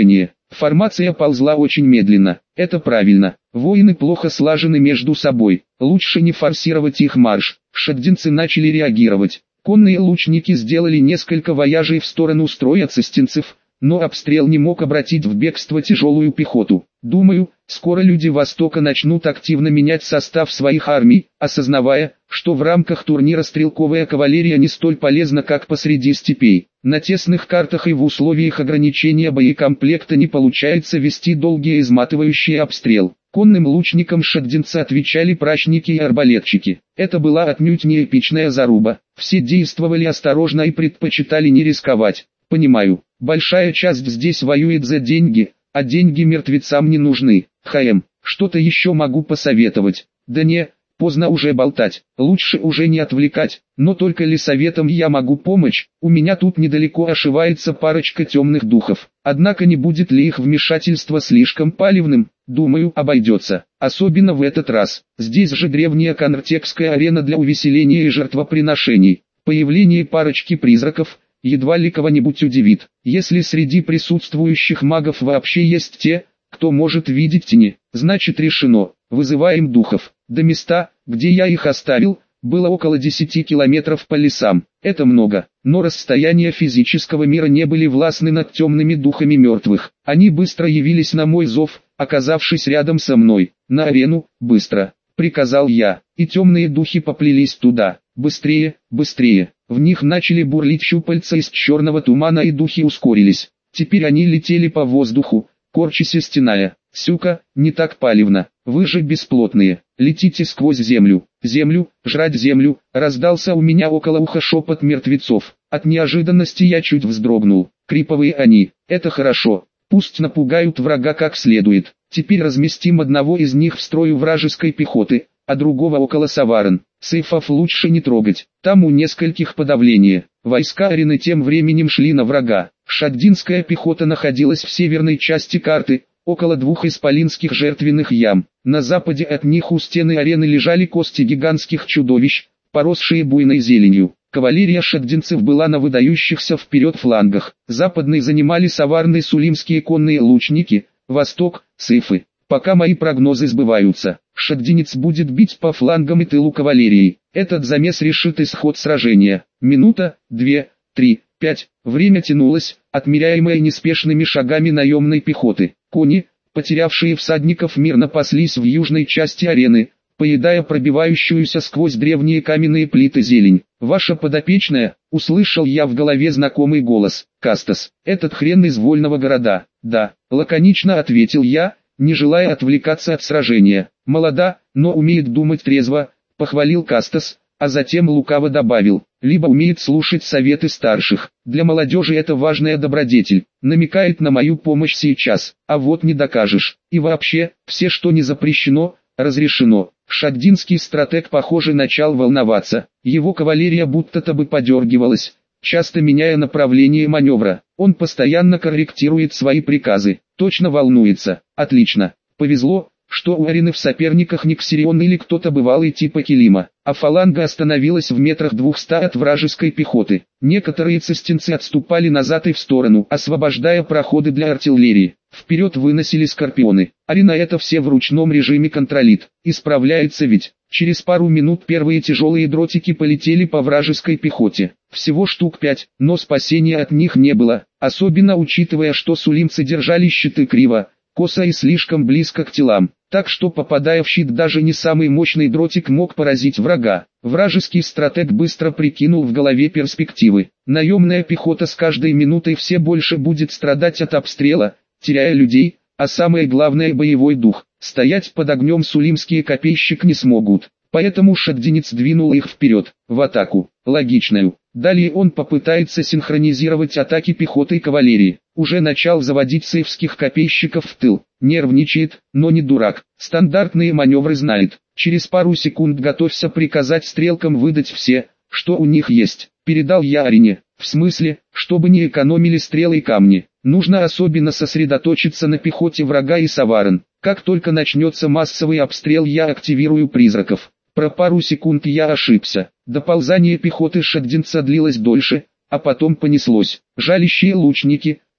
Формация ползла очень медленно. Это правильно. Воины плохо слажены между собой. Лучше не форсировать их марш. Шаддинцы начали реагировать. Конные лучники сделали несколько вояжей в сторону строя цистинцев, но обстрел не мог обратить в бегство тяжелую пехоту. Думаю, скоро люди Востока начнут активно менять состав своих армий, осознавая, что в рамках турнира стрелковая кавалерия не столь полезна, как посреди степей. На тесных картах и в условиях ограничения боекомплекта не получается вести долгий и изматывающий обстрел. Конным лучникам шаддинцы отвечали прачники и арбалетчики. Это была отнюдь не эпичная заруба. Все действовали осторожно и предпочитали не рисковать. Понимаю, большая часть здесь воюет за деньги, а деньги мертвецам не нужны. ХМ, что-то еще могу посоветовать? Да не, поздно уже болтать, лучше уже не отвлекать, но только ли советом я могу помочь? У меня тут недалеко ошивается парочка темных духов, однако не будет ли их вмешательство слишком палевным? Думаю, обойдется, особенно в этот раз. Здесь же древняя конртекская арена для увеселения и жертвоприношений. Появление парочки призраков едва ли кого-нибудь удивит, если среди присутствующих магов вообще есть те, кто может видеть тени. Значит, решено, вызываем духов. До места, где я их оставил, было около десяти километров по лесам. Это много, но расстояния физического мира не были властны над темными духами мертвых. Они быстро явились на мой зов, оказавшись рядом со мной. На арену, быстро, приказал я, и темные духи поплелись туда. Быстрее, быстрее. В них начали бурлить щупальца из черного тумана, и духи ускорились. Теперь они летели по воздуху, корчась и стеная. Сюка, не так палевно, вы же бесплотные, летите сквозь землю. Землю, жрать землю, раздался у меня около уха шепот мертвецов. От неожиданности я чуть вздрогнул. Криповые они, это хорошо, пусть напугают врага как следует. Теперь разместим одного из них в строю вражеской пехоты, а другого около Саварен. Сейфов лучше не трогать, там у нескольких подавление. Войска арены тем временем шли на врага. Шаддинская пехота находилась в северной части карты, около двух исполинских жертвенных ям. На западе от них у стены арены лежали кости гигантских чудовищ, поросшие буйной зеленью. Кавалерия шаддинцев была на выдающихся вперед флангах. Западный занимали саварны сулимские конные лучники, восток – сейфы. Пока мои прогнозы сбываются, шаддинец будет бить по флангам и тылу кавалерии. Этот замес решит исход сражения. Минута, две, три, пять. Время тянулось, отмеряемое неспешными шагами наемной пехоты. Кони, потерявшие всадников, мирно паслись в южной части арены, поедая пробивающуюся сквозь древние каменные плиты зелень. «Ваша подопечная», — услышал я в голове знакомый голос. «Кастас, этот хрен из вольного города». «Да», — лаконично ответил я, не желая отвлекаться от сражения. «Молода, но умеет думать трезво», — похвалил Кастас, а затем лукаво добавил, «либо умеет слушать советы старших. Для молодежи это важная добродетель, намекает на мою помощь сейчас, а вот не докажешь. И вообще, все, что не запрещено, разрешено». Шаддинский стратег, похоже, начал волноваться. Его кавалерия будто-то бы подергивалась, часто меняя направление маневра. Он постоянно корректирует свои приказы. Точно волнуется. Отлично. Повезло, что у арены в соперниках не Ксирион или кто-то бывалый типа Келима, а фаланга остановилась в метрах двухста от вражеской пехоты. Некоторые цистинцы отступали назад и в сторону, освобождая проходы для артиллерии. Вперед выносили скорпионы. Арена это все в ручном режиме контролит. Исправляется ведь. Через пару минут первые тяжелые дротики полетели по вражеской пехоте. Всего штук пять, но спасения от них не было, особенно учитывая, что сулимцы держали щиты криво, косо и слишком близко к телам, так что, попадая в щит, даже не самый мощный дротик мог поразить врага. Вражеский стратег быстро прикинул в голове перспективы. Наемная пехота с каждой минутой все больше будет страдать от обстрела, теряя людей, а самое главное — боевой дух. Стоять под огнем сулимские копейщик не смогут, поэтому шаддинец двинул их вперед, в атаку, логичную. Далее он попытается синхронизировать атаки пехоты и кавалерии. Уже начал заводить сейфских копейщиков в тыл. Нервничает, но не дурак. Стандартные маневры знает. Через пару секунд готовься приказать стрелкам выдать все, что у них есть. Передал я арене. В смысле, чтобы не экономили стрелы и камни. Нужно особенно сосредоточиться на пехоте врага и саварен. Как только начнется массовый обстрел, я активирую призраков. Про пару секунд я ошибся. Доползание пехоты шаддинца длилось дольше, а потом понеслось. Жалящие лучники,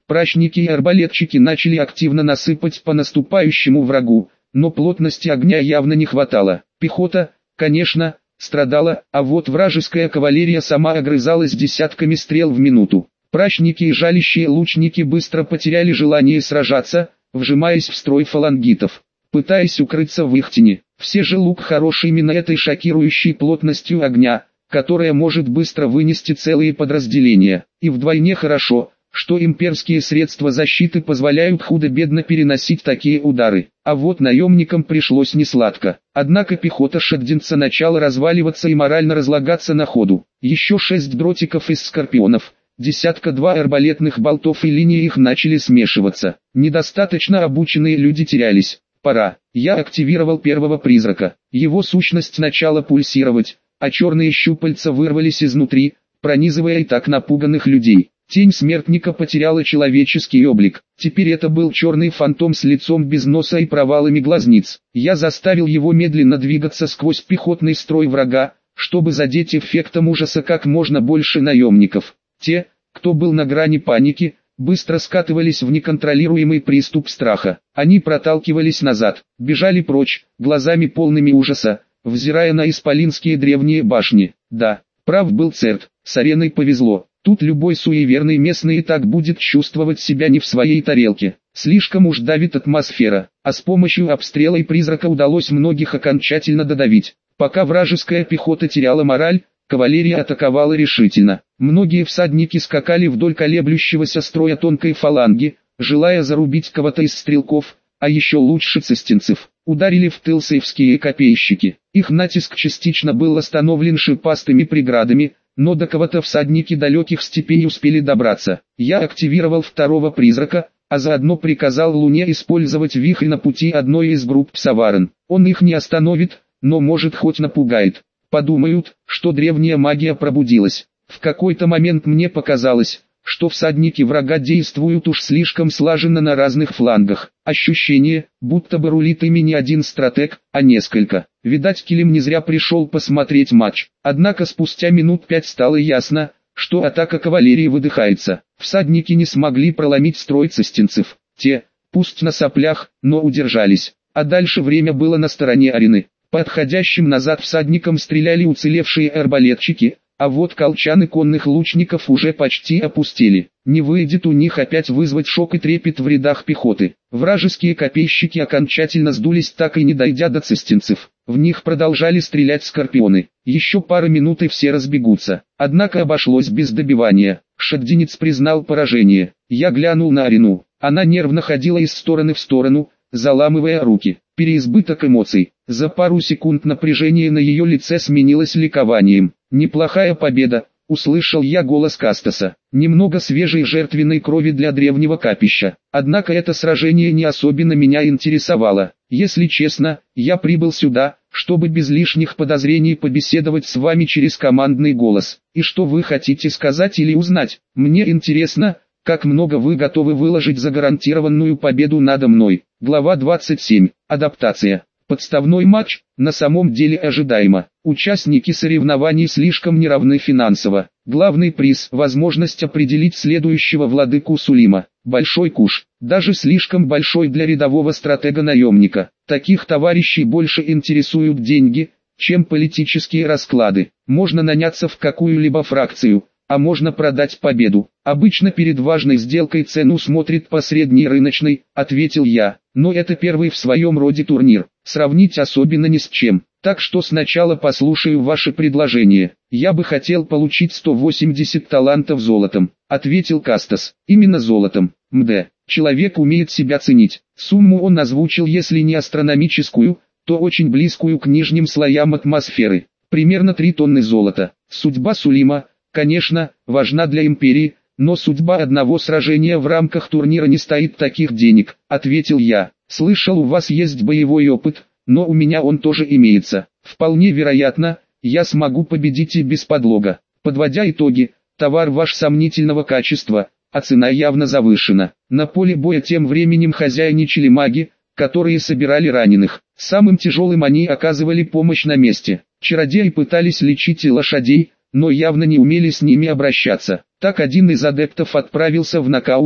Прачники и арбалетчики начали активно насыпать по наступающему врагу, но плотности огня явно не хватало. Пехота, конечно, страдала, а вот вражеская кавалерия сама огрызалась десятками стрел в минуту. Прачники и жалящие лучники быстро потеряли желание сражаться, вжимаясь в строй фалангитов, пытаясь укрыться в их тени. Все же лук хорош именно этой шокирующей плотностью огня, которая может быстро вынести целые подразделения. И вдвойне хорошо, что имперские средства защиты позволяют худо-бедно переносить такие удары. А вот наемникам пришлось несладко. Однако пехота Шеддинца начала разваливаться и морально разлагаться на ходу. Еще шесть дротиков из скорпионов, десятка-два арбалетных болтов и линии их начали смешиваться. Недостаточно обученные люди терялись. Пора. Я активировал первого призрака. Его сущность начала пульсировать, а черные щупальца вырвались изнутри, пронизывая и так напуганных людей. Тень смертника потеряла человеческий облик. Теперь это был черный фантом с лицом без носа и провалами глазниц. Я заставил его медленно двигаться сквозь пехотный строй врага, чтобы задеть эффектом ужаса как можно больше наемников. Те, кто был на грани паники, быстро скатывались в неконтролируемый приступ страха. Они проталкивались назад, бежали прочь, глазами полными ужаса, взирая на исполинские древние башни. Да, прав был Церт, с ареной повезло. Тут любой суеверный местный и так будет чувствовать себя не в своей тарелке. Слишком уж давит атмосфера, а с помощью обстрела и призрака удалось многих окончательно додавить. Пока вражеская пехота теряла мораль, кавалерия атаковала решительно. Многие всадники скакали вдоль колеблющегося строя тонкой фаланги, желая зарубить кого-то из стрелков, а еще лучше цистинцев. Ударили в тыл сейфские копейщики. Их натиск частично был остановлен шипастыми преградами, но до кого-то всадники далеких степей успели добраться. Я активировал второго призрака, а заодно приказал Луне использовать вихрь на пути одной из групп Псаварен. Он их не остановит, но может хоть напугает. Подумают, что древняя магия пробудилась. В какой-то момент мне показалось, что всадники врага действуют уж слишком слаженно на разных флангах. Ощущение, будто бы рулит ими не один стратег, а несколько. Видать, Килим не зря пришел посмотреть матч. Однако спустя минут пять стало ясно, что атака кавалерии выдыхается. Всадники не смогли проломить строй цистинцев. Те, пусть на соплях, но удержались. А дальше время было на стороне арены. По отходящим назад всадникам стреляли уцелевшие арбалетчики, а вот колчаны конных лучников уже почти опустили. Не выйдет у них опять вызвать шок и трепет в рядах пехоты. Вражеские копейщики окончательно сдулись, так и не дойдя до цистинцев. В них продолжали стрелять скорпионы. Еще пара минут и все разбегутся. Однако обошлось без добивания. Шеддинец признал поражение. Я глянул на арену. Она нервно ходила из стороны в сторону, заламывая руки. Переизбыток эмоций. За пару секунд напряжение на ее лице сменилось ликованием. «Неплохая победа», — услышал я голос Кастаса. «Немного свежей жертвенной крови для древнего капища. Однако это сражение не особенно меня интересовало. Если честно, я прибыл сюда, чтобы без лишних подозрений побеседовать с вами через командный голос. И что вы хотите сказать или узнать? Мне интересно, как много вы готовы выложить за гарантированную победу надо мной». Глава двадцать семь. Адаптация. Подставной матч, на самом деле ожидаемо. Участники соревнований слишком неравны финансово. Главный приз – возможность определить следующего владыку Сулима. Большой куш, даже слишком большой для рядового стратега-наемника. Таких товарищей больше интересуют деньги, чем политические расклады. Можно наняться в какую-либо фракцию, а можно продать победу. Обычно перед важной сделкой цену смотрит по средней рыночной, ответил я. Но это первый в своем роде турнир. Сравнить особенно ни с чем. Так что сначала послушаю ваше предложение. Я бы хотел получить сто восемьдесят талантов золотом, ответил Кастас. Именно золотом. Мд. Человек умеет себя ценить. Сумму он озвучил, если не астрономическую, то очень близкую к нижним слоям атмосферы. Примерно три тонны золота. Судьба Сулима, конечно, важна для империи, но судьба одного сражения в рамках турнира не стоит таких денег, ответил я. Слышал, у вас есть боевой опыт, но у меня он тоже имеется. Вполне вероятно, я смогу победить и без подлога. Подводя итоги, товар ваш сомнительного качества, а цена явно завышена. На поле боя тем временем хозяйничали маги, которые собирали раненых. Самым тяжелым они оказывали помощь на месте. Чародеи пытались лечить и лошадей, но явно не умели с ними обращаться. Так один из адептов отправился в нокаут,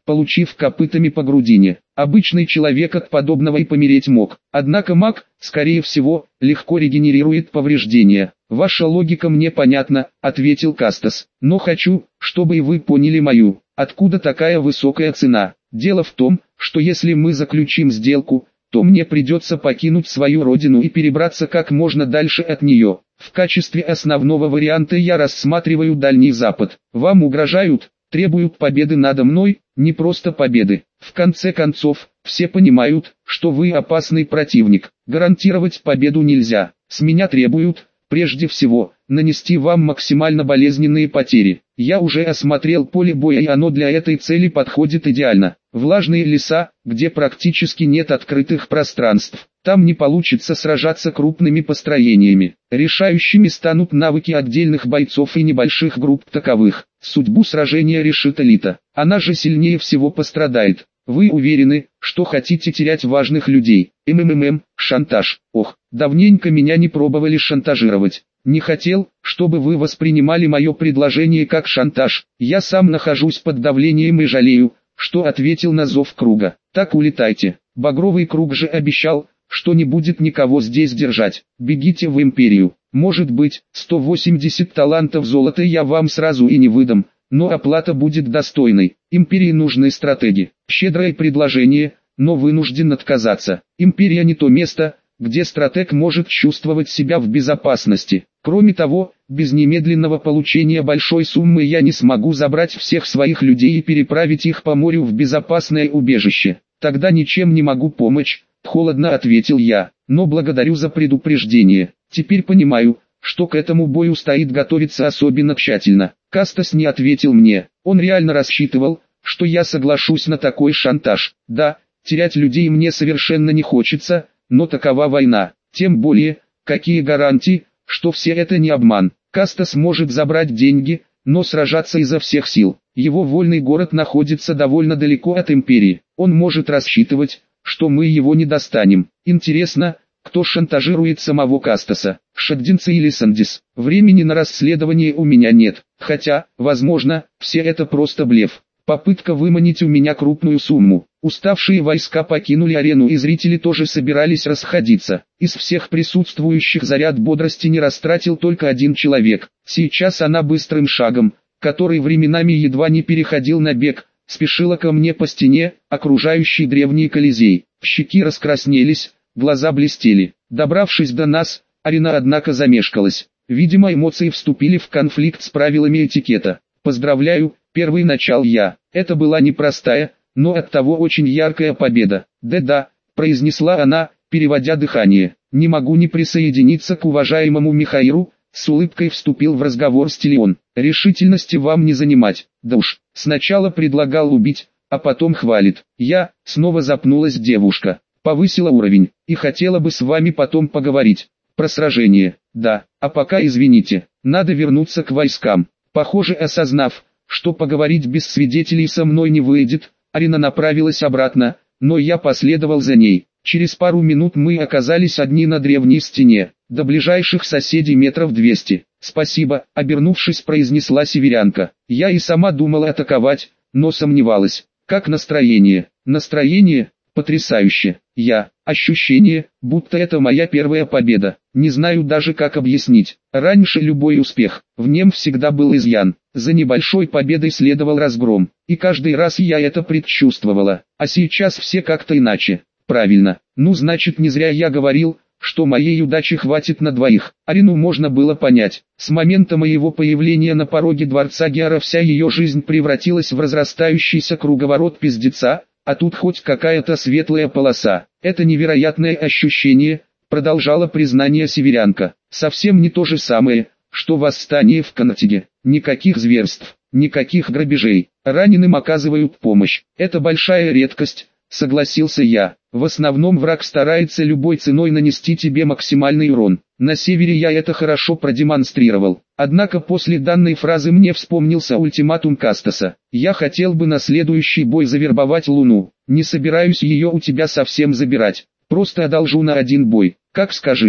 получив копытами по грудине. Обычный человек от подобного и помереть мог. Однако маг, скорее всего, легко регенерирует повреждения. «Ваша логика мне понятна», — ответил Кастас. «Но хочу, чтобы и вы поняли мою. Откуда такая высокая цена? Дело в том, что если мы заключим сделку, то мне придется покинуть свою родину и перебраться как можно дальше от нее. В качестве основного варианта я рассматриваю Дальний Запад. Вам угрожают, требуют победы надо мной, не просто победы. В конце концов, все понимают, что вы опасный противник. Гарантировать победу нельзя. С меня требуют, прежде всего, нанести вам максимально болезненные потери. Я уже осмотрел поле боя, и оно для этой цели подходит идеально. Влажные леса, где практически нет открытых пространств. Там не получится сражаться крупными построениями. Решающими станут навыки отдельных бойцов и небольших групп таковых. Судьбу сражения решит элита. Она же сильнее всего пострадает. Вы уверены, что хотите терять важных людей? МММ, шантаж. Ох, давненько меня не пробовали шантажировать. Не хотел, чтобы вы воспринимали мое предложение как шантаж. Я сам нахожусь под давлением и жалею, что ответил на зов круга. Так улетайте. Багровый круг же обещал, что не будет никого здесь держать. Бегите в империю. Может быть, сто восемьдесят талантов золота я вам сразу и не выдам, но оплата будет достойной. Империи нужны стратеги. Щедрое предложение, но вынужден отказаться. Империя не то место, где стратег может чувствовать себя в безопасности. Кроме того, без немедленного получения большой суммы я не смогу забрать всех своих людей и переправить их по морю в безопасное убежище. Тогда ничем не могу помочь, холодно ответил я, но благодарю за предупреждение. Теперь понимаю, что к этому бою стоит готовиться особенно тщательно. Кастас не ответил мне. Он реально рассчитывал, что я соглашусь на такой шантаж. Да, терять людей мне совершенно не хочется, но такова война. Тем более, какие гарантии, что все это не обман. Кастас может забрать деньги, но сражаться изо всех сил. Его вольный город находится довольно далеко от империи. Он может рассчитывать, что мы его не достанем. Интересно, кто шантажирует самого Кастаса, Шаддинцы или Сандис? Времени на расследование у меня нет, хотя, возможно, все это просто блеф. Попытка выманить у меня крупную сумму. Уставшие войска покинули арену, и зрители тоже собирались расходиться. Из всех присутствующих заряд бодрости не растратил только один человек. Сейчас она быстрым шагом, который временами едва не переходил на бег, спешила ко мне по стене, окружающей древний Колизей. Щеки раскраснелись, глаза блестели. Добравшись до нас, арена однако замешкалась. Видимо, эмоции вступили в конфликт с правилами этикета. «Поздравляю, первый начал я. Это была непростая, но оттого очень яркая победа». «Да-да», — произнесла она, переводя дыхание. «Не могу не присоединиться к уважаемому Михаилу», — с улыбкой вступил в разговор Стиллион. «Решительности вам не занимать. Да уж, сначала предлагал убить, а потом хвалит. Я», — снова запнулась девушка, — «повысила уровень, и хотела бы с вами потом поговорить. Про сражение, да, а пока извините, надо вернуться к войскам». Похоже, осознав, что поговорить без свидетелей со мной не выйдет, Арина направилась обратно, но я последовал за ней. Через пару минут мы оказались одни на древней стене, до ближайших соседей метров двести. «Спасибо», — обернувшись, произнесла северянка. Я и сама думала атаковать, но сомневалась. «Как настроение?» «Настроение? Потрясающе. Я. Ощущение, будто это моя первая победа. Не знаю даже как объяснить. Раньше любой успех, в нем всегда был изъян. За небольшой победой следовал разгром. И каждый раз я это предчувствовала. А сейчас все как-то иначе. Правильно. Ну значит, не зря я говорил, что моей удачи хватит на двоих. Арину можно было понять. С момента моего появления на пороге дворца Геара вся ее жизнь превратилась в разрастающийся круговорот пиздеца, а тут хоть какая-то светлая полоса. Это невероятное ощущение, продолжала признание северянка. Совсем не то же самое, что восстание в Канатиге. Никаких зверств, никаких грабежей. Раненым оказывают помощь. Это большая редкость, согласился я. В основном враг старается любой ценой нанести тебе максимальный урон. На севере я это хорошо продемонстрировал. Однако после данной фразы мне вспомнился ультиматум Кастаса. Я хотел бы на следующий бой завербовать Луну. Не собираюсь ее у тебя совсем забирать. Просто одолжу на один бой. Как скажете.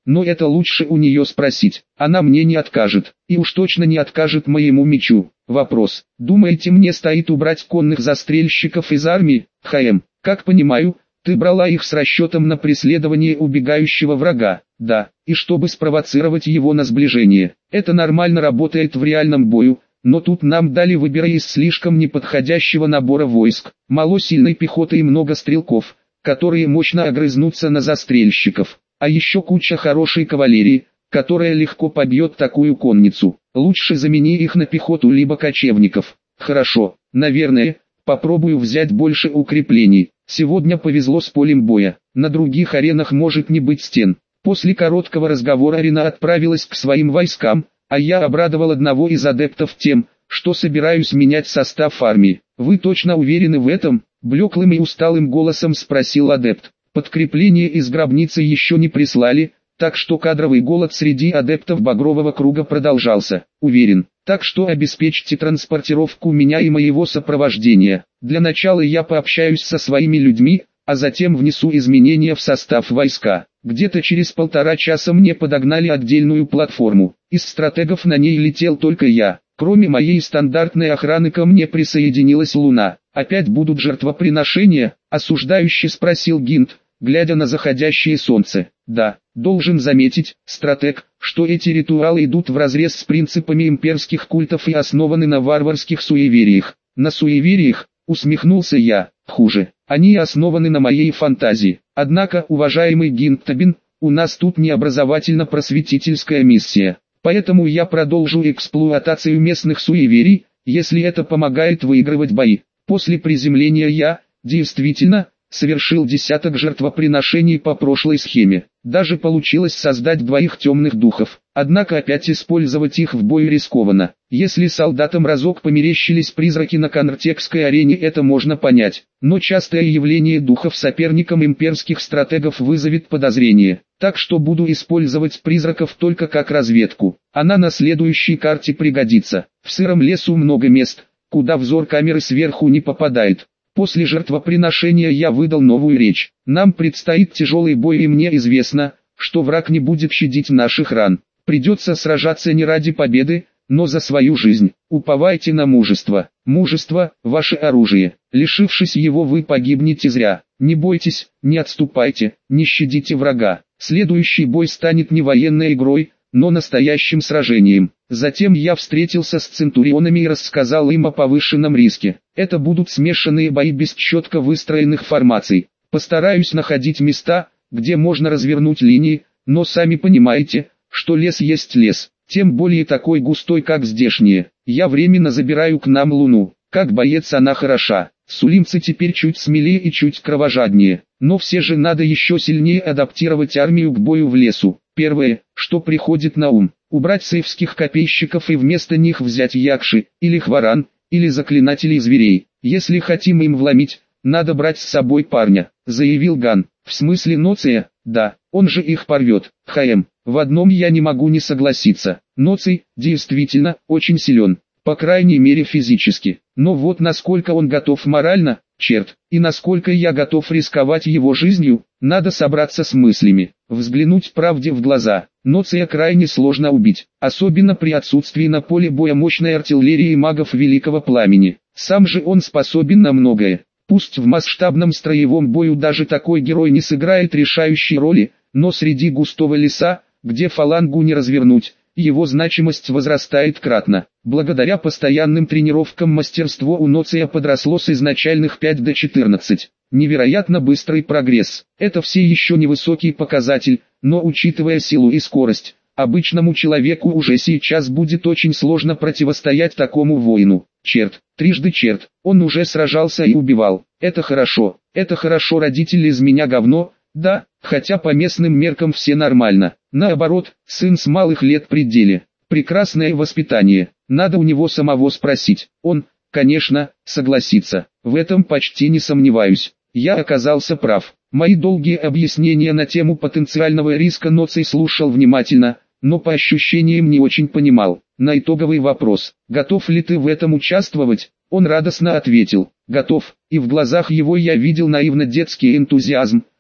но это лучше у нее спросить. Она мне не откажет, и уж точно не откажет моему мечу. Вопрос. Думаете, мне стоит убрать конных застрельщиков из армии? ХМ. Как понимаю, ты брала их с расчетом на преследование убегающего врага. Да, и чтобы спровоцировать его на сближение. Это нормально работает в реальном бою, но тут нам дали выбора из слишком неподходящего набора войск. Мало сильной пехоты и много стрелков, которые мощно огрызнутся на застрельщиков. А еще куча хорошей кавалерии, которая легко побьет такую конницу. Лучше замени их на пехоту либо кочевников. Хорошо, наверное, попробую взять больше укреплений. Сегодня повезло с полем боя, на других аренах может не быть стен. После короткого разговора Рина отправилась к своим войскам, а я обрадовал одного из адептов тем, что собираюсь менять состав армии. «Вы точно уверены в этом?» – блеклым и усталым голосом спросил адепт. «Подкрепление из гробницы еще не прислали, так что кадровый голод среди адептов Багрового круга продолжался. Уверен, так что обеспечьте транспортировку меня и моего сопровождения. Для начала я пообщаюсь со своими людьми, а затем внесу изменения в состав войска». Где-то через полтора часа мне подогнали отдельную платформу. Из стратегов на ней летел только я. Кроме моей стандартной охраны ко мне присоединилась Луна. «Опять будут жертвоприношения?» – осуждающе спросил Гинт, глядя на заходящее солнце. «Да, должен заметить, стратег, что эти ритуалы идут вразрез с принципами имперских культов и основаны на варварских суевериях». «На суевериях?» – усмехнулся я. «Хуже. Они основаны на моей фантазии. Однако, уважаемый Гинттабин, у нас тут не образовательно-просветительская миссия. Поэтому я продолжу эксплуатацию местных суеверий, если это помогает выигрывать бои». После приземления я, действительно, совершил десяток жертвоприношений по прошлой схеме. Даже получилось создать двоих темных духов. Однако опять использовать их в бою рискованно. Если солдатам разок померещились призраки на конртекской арене, это можно понять. Но частое явление духов соперникам имперских стратегов вызовет подозрение. Так что буду использовать призраков только как разведку. Она на следующей карте пригодится. В сыром лесу много мест, куда взор камеры сверху не попадает. После жертвоприношения я выдал новую речь. Нам предстоит тяжелый бой, и мне известно, что враг не будет щадить наших ран. Придется сражаться не ради победы, но за свою жизнь. Уповайте на мужество. Мужество – ваше оружие. Лишившись его, вы погибнете зря. Не бойтесь, не отступайте, не щадите врага. Следующий бой станет не военной игрой, но настоящим сражением. Затем я встретился с центурионами и рассказал им о повышенном риске. Это будут смешанные бои без четко выстроенных формаций. Постараюсь находить места, где можно развернуть линии, но сами понимаете, что лес есть лес, тем более такой густой, как здешние. Я временно забираю к нам Луну. Как боец она хороша. Сулимцы теперь чуть смелее и чуть кровожаднее, но все же надо еще сильнее адаптировать армию к бою в лесу. Первое, что приходит на ум, убрать сейфских копейщиков и вместо них взять якши, или хваран, или заклинателей зверей. Если хотим им вломить, надо брать с собой парня, заявил Ган. В смысле Ноция? Да, он же их порвет. ХМ, в одном я не могу не согласиться. Ноций, действительно, очень силен, по крайней мере физически. Но вот насколько он готов морально, черт, и насколько я готов рисковать его жизнью, надо собраться с мыслями, взглянуть правде в глаза. Ноция крайне сложно убить, особенно при отсутствии на поле боя мощной артиллерии и магов Великого Пламени. Сам же он способен на многое. Пусть в масштабном строевом бою даже такой герой не сыграет решающей роли, но среди густого леса, где фалангу не развернуть, его значимость возрастает кратно. Благодаря постоянным тренировкам мастерство у Ноция подросло с изначальных пяти до четырнадцати. Невероятно быстрый прогресс. Это все еще невысокий показатель, но учитывая силу и скорость, обычному человеку уже сейчас будет очень сложно противостоять такому воину. Черт, трижды черт, он уже сражался и убивал. Это хорошо, это хорошо, родитель из меня говно. Да, хотя по местным меркам все нормально. Наоборот, сын с малых лет при деле. Прекрасное воспитание. Надо у него самого спросить. Он, конечно, согласится. В этом почти не сомневаюсь. Я оказался прав. Мои долгие объяснения на тему потенциального риска Ноций слушал внимательно, но по ощущениям не очень понимал. На итоговый вопрос, готов ли ты в этом участвовать, он радостно ответил, готов, и в глазах его я видел наивно детский энтузиазм,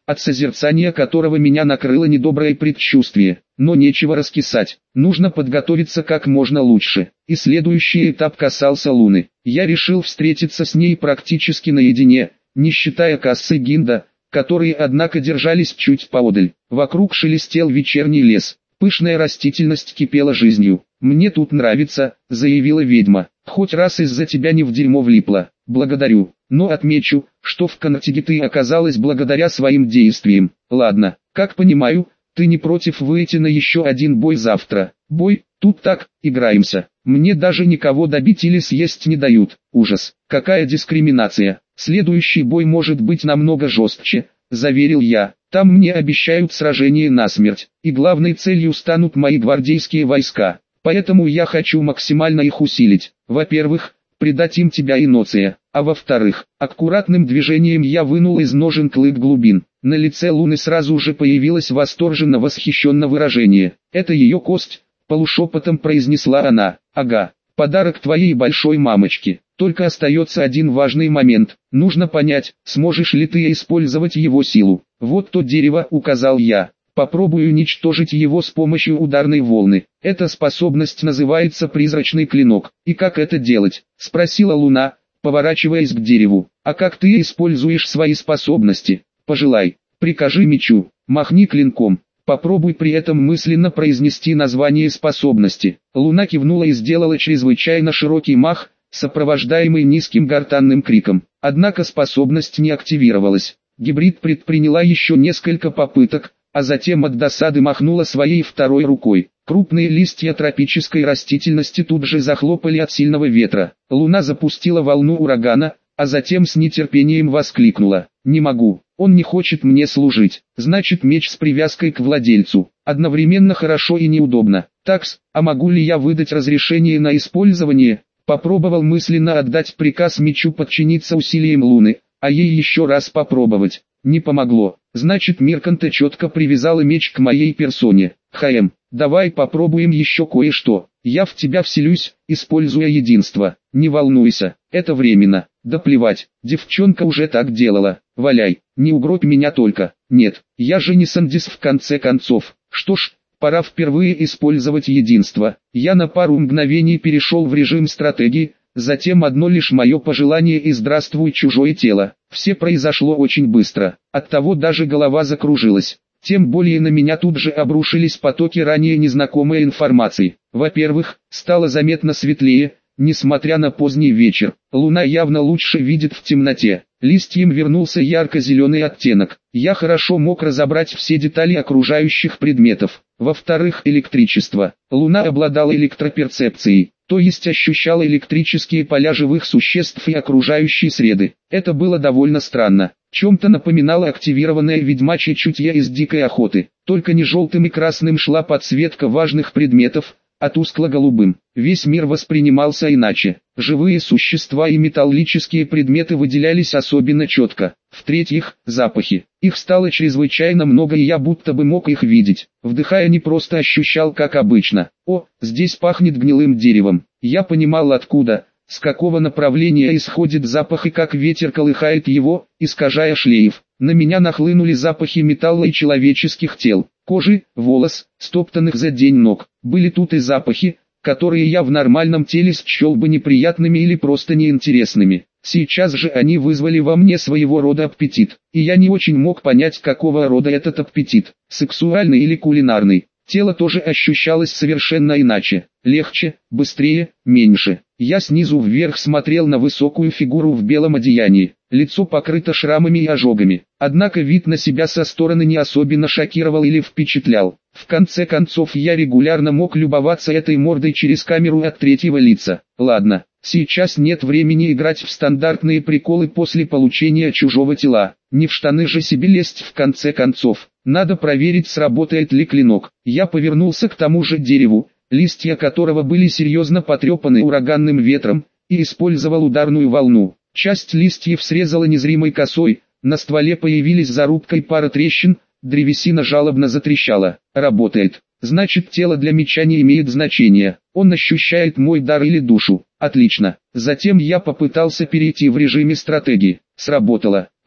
от созерцания которого меня накрыло недоброе предчувствие. Но нечего раскисать, нужно подготовиться как можно лучше. И следующий этап касался Луны. Я решил встретиться с ней практически наедине, не считая Касс и Гинда, которые однако держались чуть поодаль. Вокруг шелестел вечерний лес, пышная растительность кипела жизнью. «Мне тут нравится», — заявила ведьма. «Хоть раз из-за тебя не в дерьмо влипла. Благодарю, но отмечу, что в Контиге ты оказалась благодаря своим действиям. Ладно, как понимаю, ты не против выйти на еще один бой завтра?» «Бой? Тут так, играемся. Мне даже никого добить или съесть не дают. Ужас, какая дискриминация. Следующий бой может быть намного жестче», — заверил я. «Там мне обещают сражение насмерть, и главной целью станут мои гвардейские войска. Поэтому я хочу максимально их усилить. Во-первых, придать им тебя и Ноция, а во-вторых, аккуратным движением я вынул из ножен клык глубин. На лице Луны сразу же появилось восторженно восхищенное выражение. «Это ее кость», — полушепотом произнесла она. «Ага, подарок твоей большой мамочке. Только остается один важный момент. Нужно понять, сможешь ли ты использовать его силу. Вот то дерево», — указал я. «Попробую уничтожить его с помощью ударной волны. Эта способность называется призрачный клинок. И как это делать?» — спросила Луна, поворачиваясь к дереву. «А как ты используешь свои способности? Пожелай, прикажи мечу, махни клинком. Попробуй при этом мысленно произнести название способности». Луна кивнула и сделала чрезвычайно широкий мах, сопровождаемый низким гортанным криком. Однако способность не активировалась. Гибрид предприняла еще несколько попыток, а затем от досады махнула своей второй рукой. Крупные листья тропической растительности тут же захлопали от сильного ветра. Луна запустила волну урагана, а затем с нетерпением воскликнула: «Не могу, он не хочет мне служить, значит меч с привязкой к владельцу. Одновременно хорошо и неудобно. Такс, а могу ли я выдать разрешение на использование?» Попробовал мысленно отдать приказ мечу подчиниться усилиям Луны, а ей еще раз попробовать. Не помогло. Значит, Мирканте четко привязала меч к моей персоне. «Хаем, давай попробуем еще кое-что. Я в тебя вселюсь, используя единство. Не волнуйся, это временно». «Да плевать, девчонка уже так делала. Валяй, не угробь меня только». «Нет, я же не Сандис в конце концов». Что ж, пора впервые использовать единство. Я на пару мгновений перешел в режим стратегии, затем одно лишь мое пожелание и здравствуй чужое тело. Все произошло очень быстро, оттого даже голова закружилась. Тем более на меня тут же обрушились потоки ранее незнакомой информации. Во-первых, стало заметно светлее, несмотря на поздний вечер. Луна явно лучше видит в темноте. Листьям вернулся ярко-зеленый оттенок. Я хорошо мог разобрать все детали окружающих предметов. Во-вторых, электричество. Луна обладала электроперцепцией, то есть ощущала электрические поля живых существ и окружающей среды. Это было довольно странно. Чем-то напоминало активированное ведьмачье чутье из дикой охоты. Только не желтым и красным шла подсветка важных предметов, а тускло-голубым. Весь мир воспринимался иначе. Живые существа и металлические предметы выделялись особенно четко. В-третьих, запахи. Их стало чрезвычайно много и я будто бы мог их видеть. Вдыхая, не просто ощущал как обычно. О, здесь пахнет гнилым деревом. Я понимал откуда, с какого направления исходит запах и как ветер колыхает его, искажая шлейф. На меня нахлынули запахи металла и человеческих тел, кожи, волос, стоптанных за день ног. Были тут и запахи, которые я в нормальном теле счел бы неприятными или просто неинтересными. Сейчас же они вызвали во мне своего рода аппетит, и я не очень мог понять, какого рода этот аппетит, сексуальный или кулинарный. Тело тоже ощущалось совершенно иначе, легче, быстрее, меньше. Я снизу вверх смотрел на высокую фигуру в белом одеянии, лицо покрыто шрамами и ожогами. Однако вид на себя со стороны не особенно шокировал или впечатлял. В конце концов я регулярно мог любоваться этой мордой через камеру от третьего лица. Ладно, сейчас нет времени играть в стандартные приколы после получения чужого тела. Не в штаны же себе лезть в конце концов. Надо проверить, сработает ли клинок. Я повернулся к тому же дереву, листья которого были серьезно потрепаны ураганным ветром, и использовал ударную волну. Часть листьев срезала незримой косой, на стволе появились зарубка и пара трещин, древесина жалобно затрещала. Работает. Значит, тело для меча не имеет значения. Он ощущает мой дар или душу. Отлично. Затем я попытался перейти в режиме стратегии. Сработало.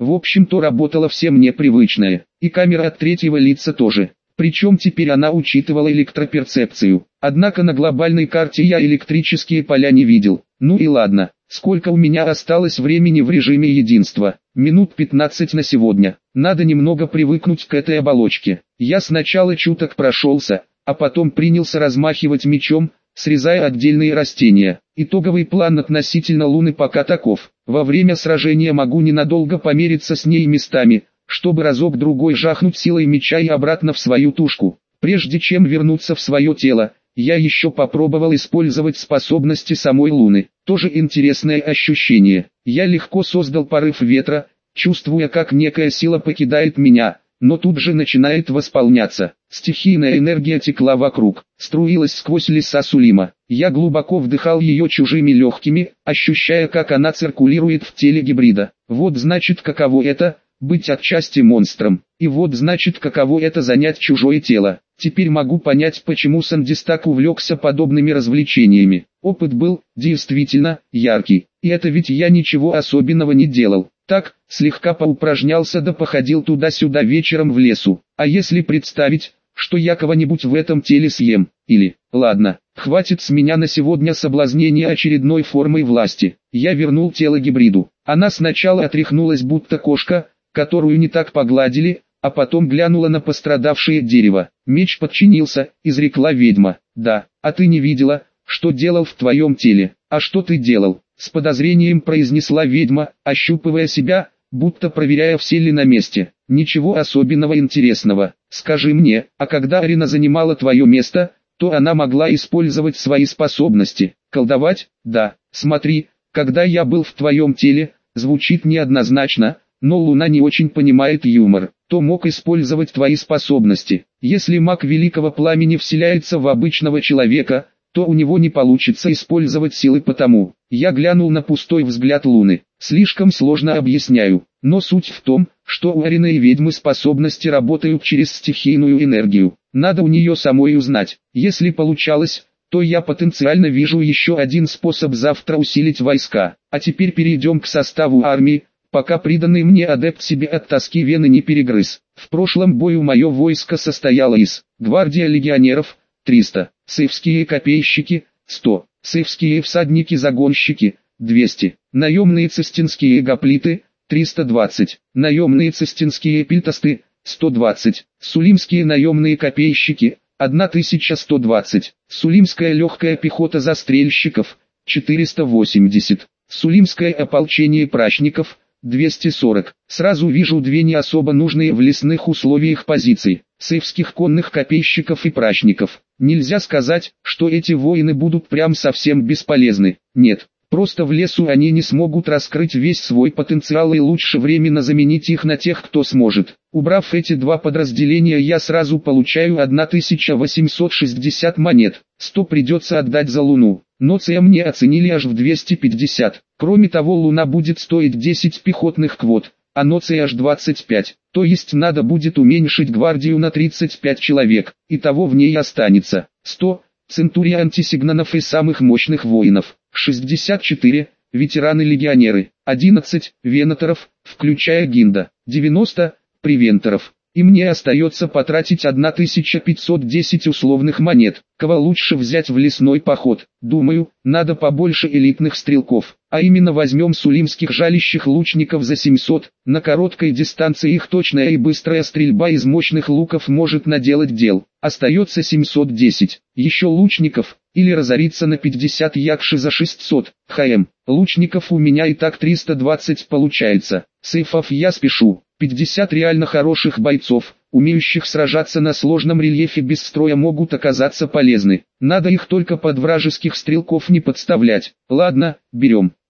В общем, то работало все мне привычное, и камера от третьего лица тоже. Причем теперь она учитывала электроперцепцию. Однако на глобальной карте я электрические поля не видел. Ну и ладно, сколько у меня осталось времени в режиме единства? Минут пятнадцать на сегодня. Надо немного привыкнуть к этой оболочке. Я сначала чуток прошелся, а потом принялся размахивать мечом, срезая отдельные растения. Итоговый план относительно Луны пока таков. Во время сражения могу ненадолго помериться с ней местами, чтобы разок-другой жахнуть силой меча и обратно в свою тушку. Прежде чем вернуться в свое тело, я еще попробовал использовать способности самой Луны. Тоже интересное ощущение. Я легко создал порыв ветра, чувствуя, как некая сила покидает меня, но тут же начинает восполняться. Стихийная энергия текла вокруг, струилась сквозь леса Сулима. Я глубоко вдыхал ее чужими легкими, ощущая, как она циркулирует в теле гибрида. Вот значит, каково это — быть отчасти монстром. И вот значит, каково это — занять чужое тело. Теперь могу понять, почему Сандис так увлекся подобными развлечениями. Опыт был, действительно, яркий. И это ведь я ничего особенного не делал. Так, слегка поупражнялся да походил туда-сюда вечером в лесу. А если представить, что я кого-нибудь в этом теле съем, или, ладно, хватит с меня на сегодня соблазнения очередной формой власти. Я вернул тело гибриду. Она сначала отряхнулась, будто кошка, которую не так погладили, а потом глянула на пострадавшее дерево. Меч подчинился, изрекла ведьма. Да, а ты не видела, что делал в твоем теле? А что ты делал? С подозрением произнесла ведьма, ощупывая себя, будто проверяя, все ли на месте. Ничего особенного интересного. Скажи мне, а когда Арина занимала твое место, то она могла использовать свои способности. Колдовать? Да. Смотри, когда я был в твоем теле, звучит неоднозначно, но Луна не очень понимает юмор, то мог использовать твои способности. Если маг Великого Пламени вселяется в обычного человека, то у него не получится использовать силы, потому. Я глянул на пустой взгляд Луны. Слишком сложно объясняю, но суть в том, что у Арины и ведьмы способности работают через стихийную энергию. Надо у нее самой узнать. Если получалось, то я потенциально вижу еще один способ завтра усилить войска. А теперь перейдем к составу армии, пока приданный мне адепт себе от тоски вены не перегрыз. В прошлом бою мое войско состояло из: гвардия легионеров – триста, сейфские копейщики – сто, сейфские всадники-загонщики – двести, наемные цистинские гоплиты – триста двадцать, наемные цистинские пильтосты – сто двадцать, сулимские наемные копейщики – тысяча сто двадцать, сулимская легкая пехота застрельщиков – четыреста восемьдесят, сулимское ополчение прачников – двести сорок. Сразу вижу две не особо нужные в лесных условиях позиции: сейфских конных копейщиков и прачников. Нельзя сказать, что эти воины будут прям совсем бесполезны. Нет, просто в лесу они не смогут раскрыть весь свой потенциал, и лучше временно заменить их на тех, кто сможет. Убрав эти два подразделения, я сразу получаю тысячу восемьсот шестьдесят монет. сто придется отдать за Луну, но Ц мне оценили аж в двести пятьдесят. Кроме того, Луна будет стоить десять пехотных квот, а ноций аж двадцать пять, то есть надо будет уменьшить гвардию на тридцать пять человек, итого в ней останется сто, центурия антисигнанов и самых мощных воинов, шестьдесят четыре, ветераны-легионеры, одиннадцать, венаторов, включая Гинда, девяносто, превенторов. И мне остается потратить тысячу пятьсот десять условных монет. Кого лучше взять в лесной поход? Думаю, надо побольше элитных стрелков. А именно возьмем сулимских жалящих лучников за семьсот. На короткой дистанции их точная и быстрая стрельба из мощных луков может наделать дел. Остается семьсот десять. Еще лучников, или разориться на пятьдесят якши за шестьсот. Хм, лучников у меня и так триста двадцать получается. Сейфов я спешу. пятьдесят реально хороших бойцов, умеющих сражаться на сложном рельефе без строя, могут оказаться полезны. Надо их только под вражеских стрелков не подставлять. Ладно, берем.